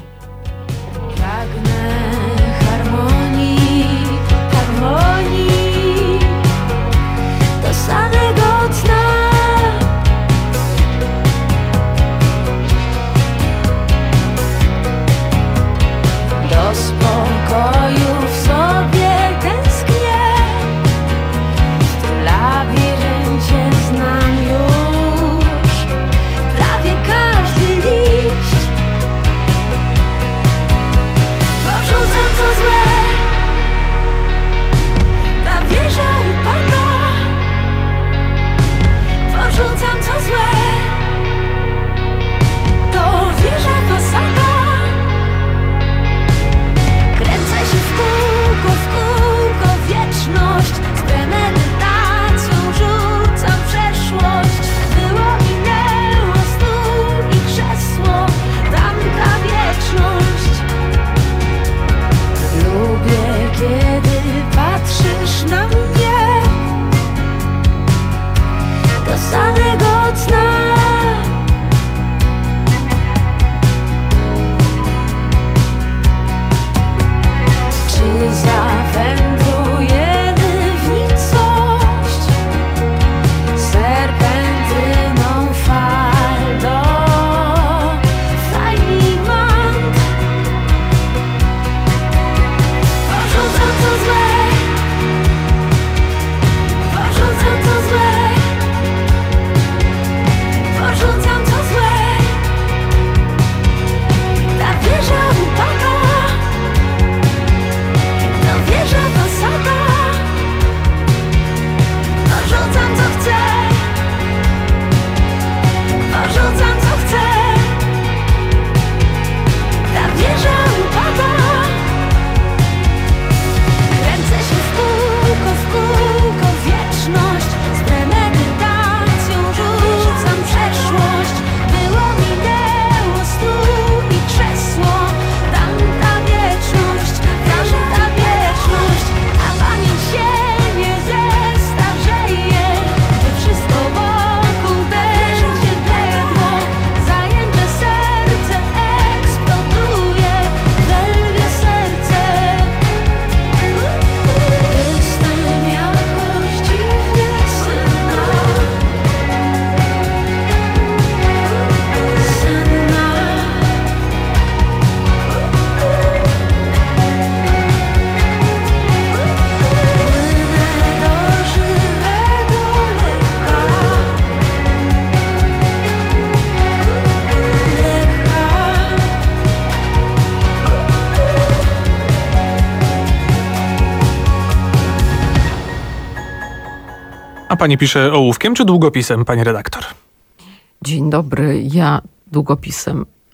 A pani pisze ołówkiem czy długopisem, pani redaktor? Dzień dobry, ja długopisem.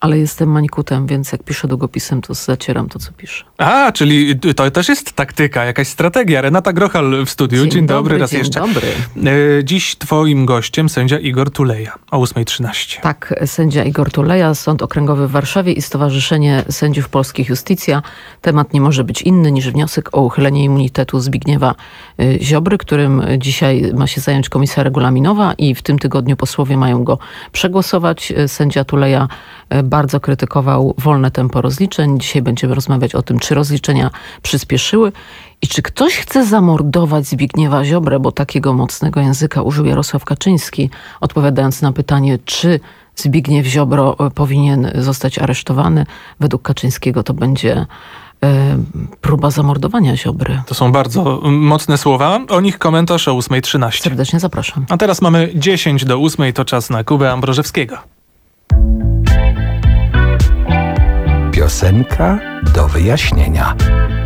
ale jestem mańkutem, więc jak piszę długopisem, to zacieram to, co piszę. A, czyli to też jest taktyka, jakaś strategia. Renata Grochal w studiu. Dzień, Dzień dobry, dobry raz dzień jeszcze. dobry. E, Dziś twoim gościem sędzia Igor Tuleja o ósma trzynaście. Tak, sędzia Igor Tuleja, Sąd Okręgowy w Warszawie i Stowarzyszenie Sędziów Polskich Justicja. Temat nie może być inny niż wniosek o uchylenie immunitetu Zbigniewa y, Ziobry, którym dzisiaj ma się zająć Komisja Regulaminowa i w tym tygodniu posłowie mają go przegłosować. Sędzia Tuleja y, bardzo krytykował wolne tempo rozliczeń. Dzisiaj będziemy rozmawiać o tym, czy rozliczenia przyspieszyły i czy ktoś chce zamordować Zbigniewa Ziobrę, bo takiego mocnego języka użył Jarosław Kaczyński, odpowiadając na pytanie, czy Zbigniew Ziobro powinien zostać aresztowany. Według Kaczyńskiego to będzie e, próba zamordowania Ziobry. To są bardzo mocne słowa. O nich komentarz o ósma trzynaście. Serdecznie zapraszam. A teraz mamy dziesięć do ósmej, to czas na Kubę Ambrożewskiego. Piosenka do wyjaśnienia.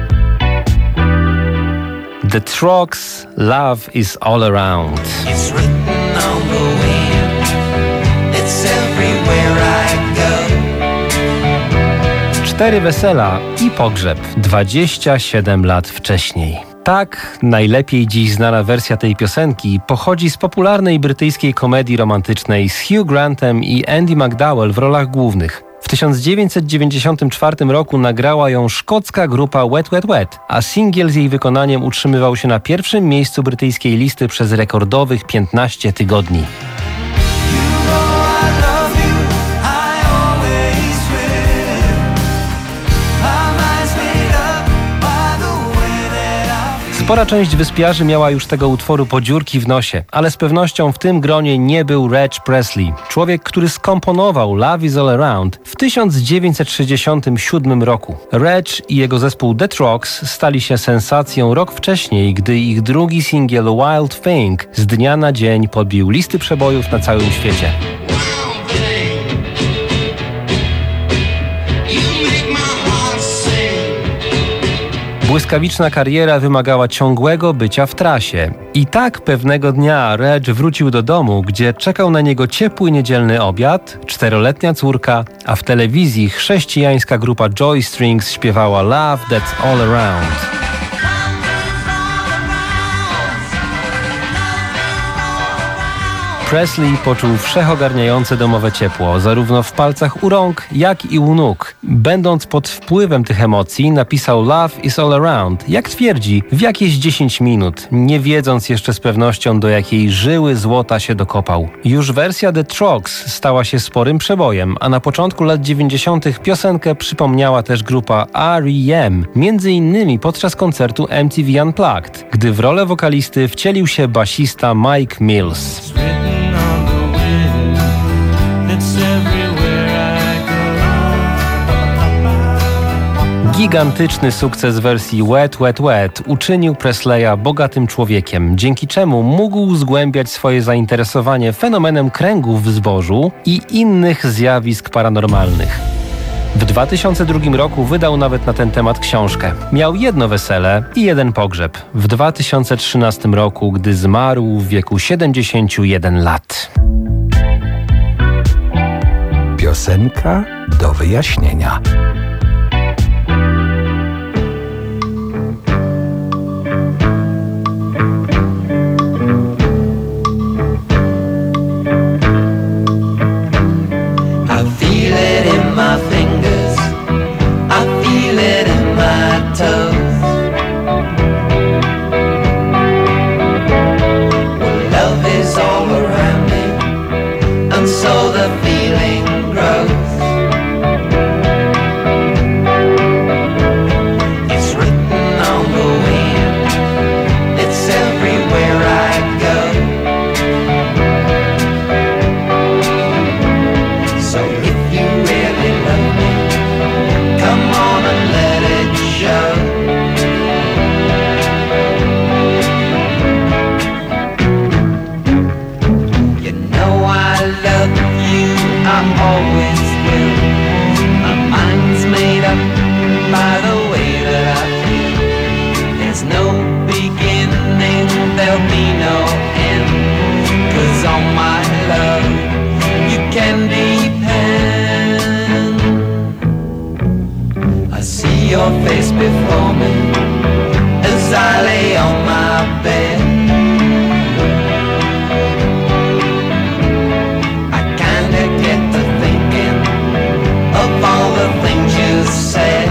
The Trogs, Love is All Around. It's written on the wind. It's everywhere I go. Cztery wesela i pogrzeb dwadzieścia siedem lat wcześniej. Tak, najlepiej dziś znana wersja tej piosenki pochodzi z popularnej brytyjskiej komedii romantycznej z Hugh Grantem i Andy McDowell w rolach głównych. W tysiąc dziewięćset dziewięćdziesiątym czwartym roku nagrała ją szkocka grupa Wet Wet Wet, a singiel z jej wykonaniem utrzymywał się na pierwszym miejscu brytyjskiej listy przez rekordowych piętnaście tygodni. Spora część wyspiarzy miała już tego utworu podziurki w nosie, ale z pewnością w tym gronie nie był Reg Presley, człowiek, który skomponował Love is All Around w tysiąc dziewięćset sześćdziesiątym siódmym roku. Reg i jego zespół The Trogs stali się sensacją rok wcześniej, gdy ich drugi singiel Wild Thing z dnia na dzień podbił listy przebojów na całym świecie. Błyskawiczna kariera wymagała ciągłego bycia w trasie. I tak pewnego dnia Reg wrócił do domu, gdzie czekał na niego ciepły niedzielny obiad, czteroletnia córka, a w telewizji chrześcijańska grupa Joy Strings śpiewała Love That's All Around. Presley poczuł wszechogarniające domowe ciepło, zarówno w palcach u rąk, jak i u nóg. Będąc pod wpływem tych emocji, napisał Love is All Around, jak twierdzi, w jakieś dziesięć minut, nie wiedząc jeszcze z pewnością, do jakiej żyły złota się dokopał. Już wersja The Trogs stała się sporym przebojem, a na początku lat dziewięćdziesiątych piosenkę przypomniała też grupa R E M, między innymi podczas koncertu M T V Unplugged, gdy w rolę wokalisty wcielił się basista Mike Mills. Gigantyczny sukces wersji Wet Wet Wet uczynił Presleya bogatym człowiekiem, dzięki czemu mógł zgłębiać swoje zainteresowanie fenomenem kręgów w zbożu i innych zjawisk paranormalnych. W dwa tysiące drugim roku wydał nawet na ten temat książkę. Miał jedno wesele i jeden pogrzeb. W dwa tysiące trzynastym roku, gdy zmarł w wieku siedemdziesięciu jeden lat. Piosenka do wyjaśnienia. So the feeling grows. your face before me as I lay on my bed. I kinda get to thinking of all the things you said.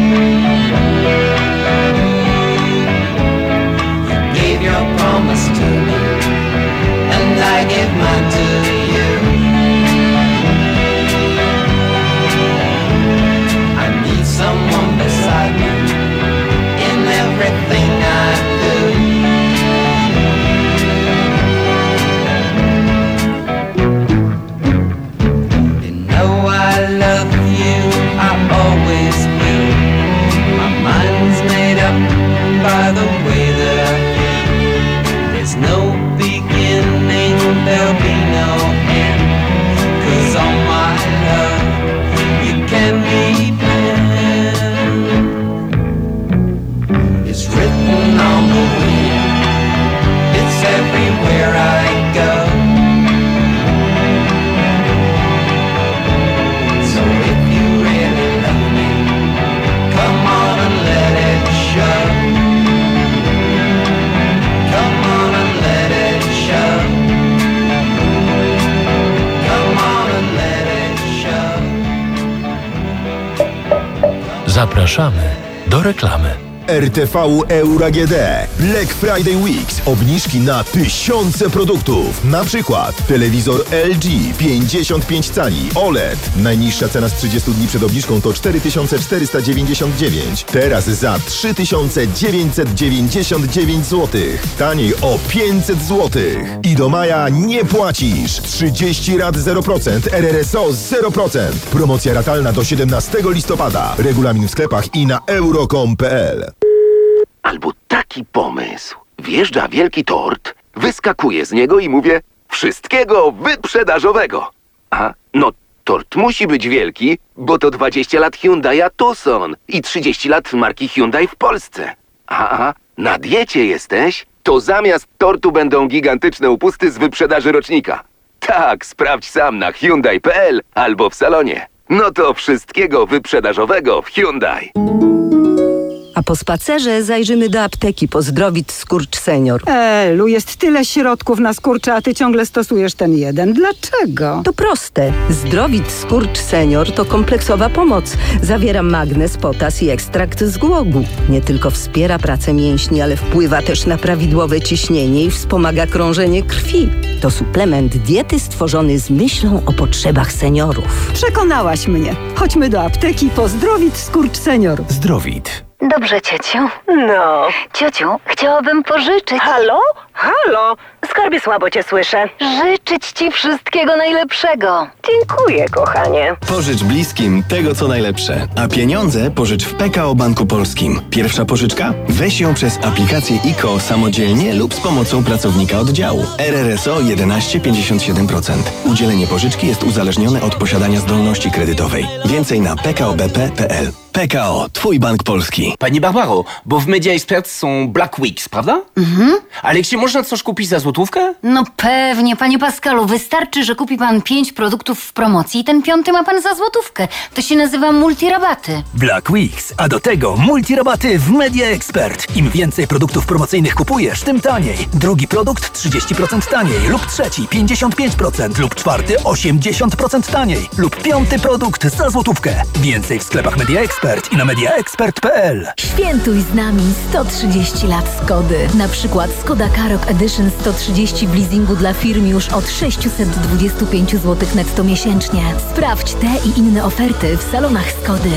You gave your promise to me, and I give mine to you. I need someone beside me in everything I do. You know I love you, I always will. My mind's made up by the way that I feel. There's no beginning, there'll be no end. 'Cause all my love you can depend. It's written on the wind, it's everywhere I go. So if you really love me, come on and let it show. Come on and let it show. Come on and let it show. Zapraszamy do reklamy. R T V Euro A G D. Black Friday Weeks. Obniżki na tysiące produktów. Na przykład telewizor L G pięćdziesiąt pięć cali O L E D. Najniższa cena z trzydziestu dni przed obniżką to cztery tysiące czterysta dziewięćdziesiąt dziewięć. Teraz za trzy tysiące dziewięćset dziewięćdziesiąt dziewięć złotych. Taniej o pięćset złotych. I do maja nie płacisz. trzydzieści rat zero procent. R R S O zero procent. Promocja ratalna do siedemnastego listopada. Regulamin w sklepach i na euro kropka com kropka p l. Albo taki pomysł. Wjeżdża wielki tort, wyskakuje z niego i mówię: wszystkiego wyprzedażowego. A, no tort musi być wielki, bo to dwadzieścia lat Hyundai'a Tucson i trzydzieści lat marki Hyundai w Polsce. A, na diecie jesteś? To zamiast tortu będą gigantyczne upusty z wyprzedaży rocznika. Tak, sprawdź sam na hyundai kropka p l albo w salonie. No to wszystkiego wyprzedażowego w Hyundai. A po spacerze zajrzymy do apteki po Zdrowit Skurcz Senior. Elu, jest tyle środków na skurcze, a ty ciągle stosujesz ten jeden. Dlaczego? To proste. Zdrowit Skurcz Senior to kompleksowa pomoc. Zawiera magnez, potas i ekstrakt z głogu. Nie tylko wspiera pracę mięśni, ale wpływa też na prawidłowe ciśnienie i wspomaga krążenie krwi. To suplement diety stworzony z myślą o potrzebach seniorów. Przekonałaś mnie. Chodźmy do apteki po Zdrowit Skurcz Senior. Zdrowit. Dobrze, ciociu. No. Ciociu, chciałabym pożyczyć. Halo? Halo? Skarbie, słabo cię słyszę. Życzyć ci wszystkiego najlepszego. Dziękuję, kochanie. Pożycz bliskim tego, co najlepsze. A pieniądze pożycz w P K O Banku Polskim. Pierwsza pożyczka? Weź ją przez aplikację I K O samodzielnie lub z pomocą pracownika oddziału. R R S O jedenaście pięćdziesiąt siedem procent. Udzielenie pożyczki jest uzależnione od posiadania zdolności kredytowej. Więcej na p k o b p kropka p l. P K O, twój bank polski. Pani Barbaro, bo w Media Expert są Black Weeks, prawda? Mhm. Ale czy można coś kupić za złotówkę? No pewnie, panie Pascalu. Wystarczy, że kupi pan pięć produktów w promocji i ten piąty ma pan za złotówkę. To się nazywa multirabaty. Black Weeks, a do tego multirabaty w Media Expert. Im więcej produktów promocyjnych kupujesz, tym taniej. Drugi produkt trzydzieści procent taniej, lub trzeci pięćdziesiąt pięć procent, lub czwarty osiemdziesiąt procent taniej, lub piąty produkt za złotówkę. Więcej w sklepach Media Expert i na media expert kropka p l. Świętuj z nami sto trzydzieści lat Skody. Na przykład Skoda Karoq Edition sto trzydzieści w leasingu dla firm już od sześćset dwadzieścia pięć złotych netto miesięcznie. Sprawdź te i inne oferty w salonach Skody.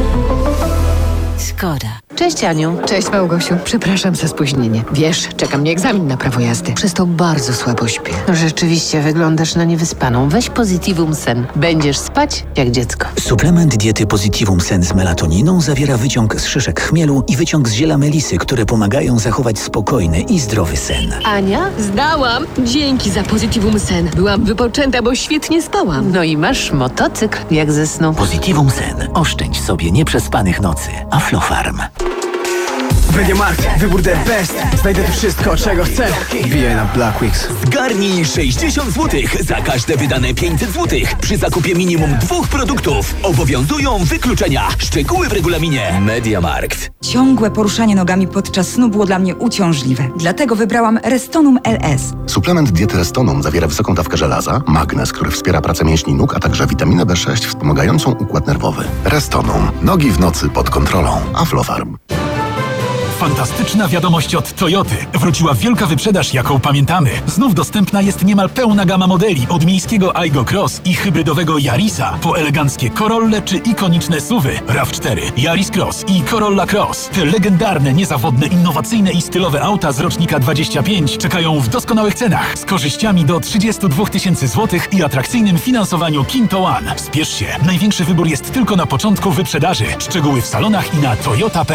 Skoda. Cześć Aniu. Cześć Małgosiu. Przepraszam za spóźnienie. Wiesz, czeka mnie egzamin na prawo jazdy. Przez to bardzo słabo śpię. Rzeczywiście wyglądasz na niewyspaną. Weź Positivum Sen. Będziesz spać jak dziecko. Suplement diety Positivum Sen z melatoniną zawiera wyciąg z szyszek chmielu i wyciąg z ziela melisy, które pomagają zachować spokojny i zdrowy sen. Ania, zdałam. Dzięki za Positivum Sen. Byłam wypoczęta, bo świetnie spałam. No i masz motocykl jak ze snu. Positivum Sen. Oszczędź sobie nieprzespanych nocy. Aflofarm. MediaMarkt, wybór the best. Znajdę tu wszystko, czego chcę. Wbijaj na Black Weeks. Zgarnij sześćdziesiąt złotych za każde wydane pięćset złotych przy zakupie minimum dwóch produktów. Obowiązują wykluczenia. Szczegóły w regulaminie. MediaMarkt. Ciągłe poruszanie nogami podczas snu było dla mnie uciążliwe. Dlatego wybrałam Restonum L S. Suplement diety Restonum zawiera wysoką dawkę żelaza, magnez, który wspiera pracę mięśni nóg, a także witaminę B sześć wspomagającą układ nerwowy. Restonum. Nogi w nocy pod kontrolą. Aflofarm. Fantastyczna wiadomość od Toyoty. Wróciła wielka wyprzedaż, jaką pamiętamy. Znów dostępna jest niemal pełna gama modeli od miejskiego Aygo Cross i hybrydowego Yarisa po eleganckie Corolle czy ikoniczne suwy raw cztery, Yaris Cross i Corolla Cross. Te legendarne, niezawodne, innowacyjne i stylowe auta z rocznika dwadzieścia pięć czekają w doskonałych cenach z korzyściami do trzydzieści dwa tysięcy złotych i atrakcyjnym finansowaniu Kinto One. Spiesz się, największy wybór jest tylko na początku wyprzedaży. Szczegóły w salonach i na toyota kropka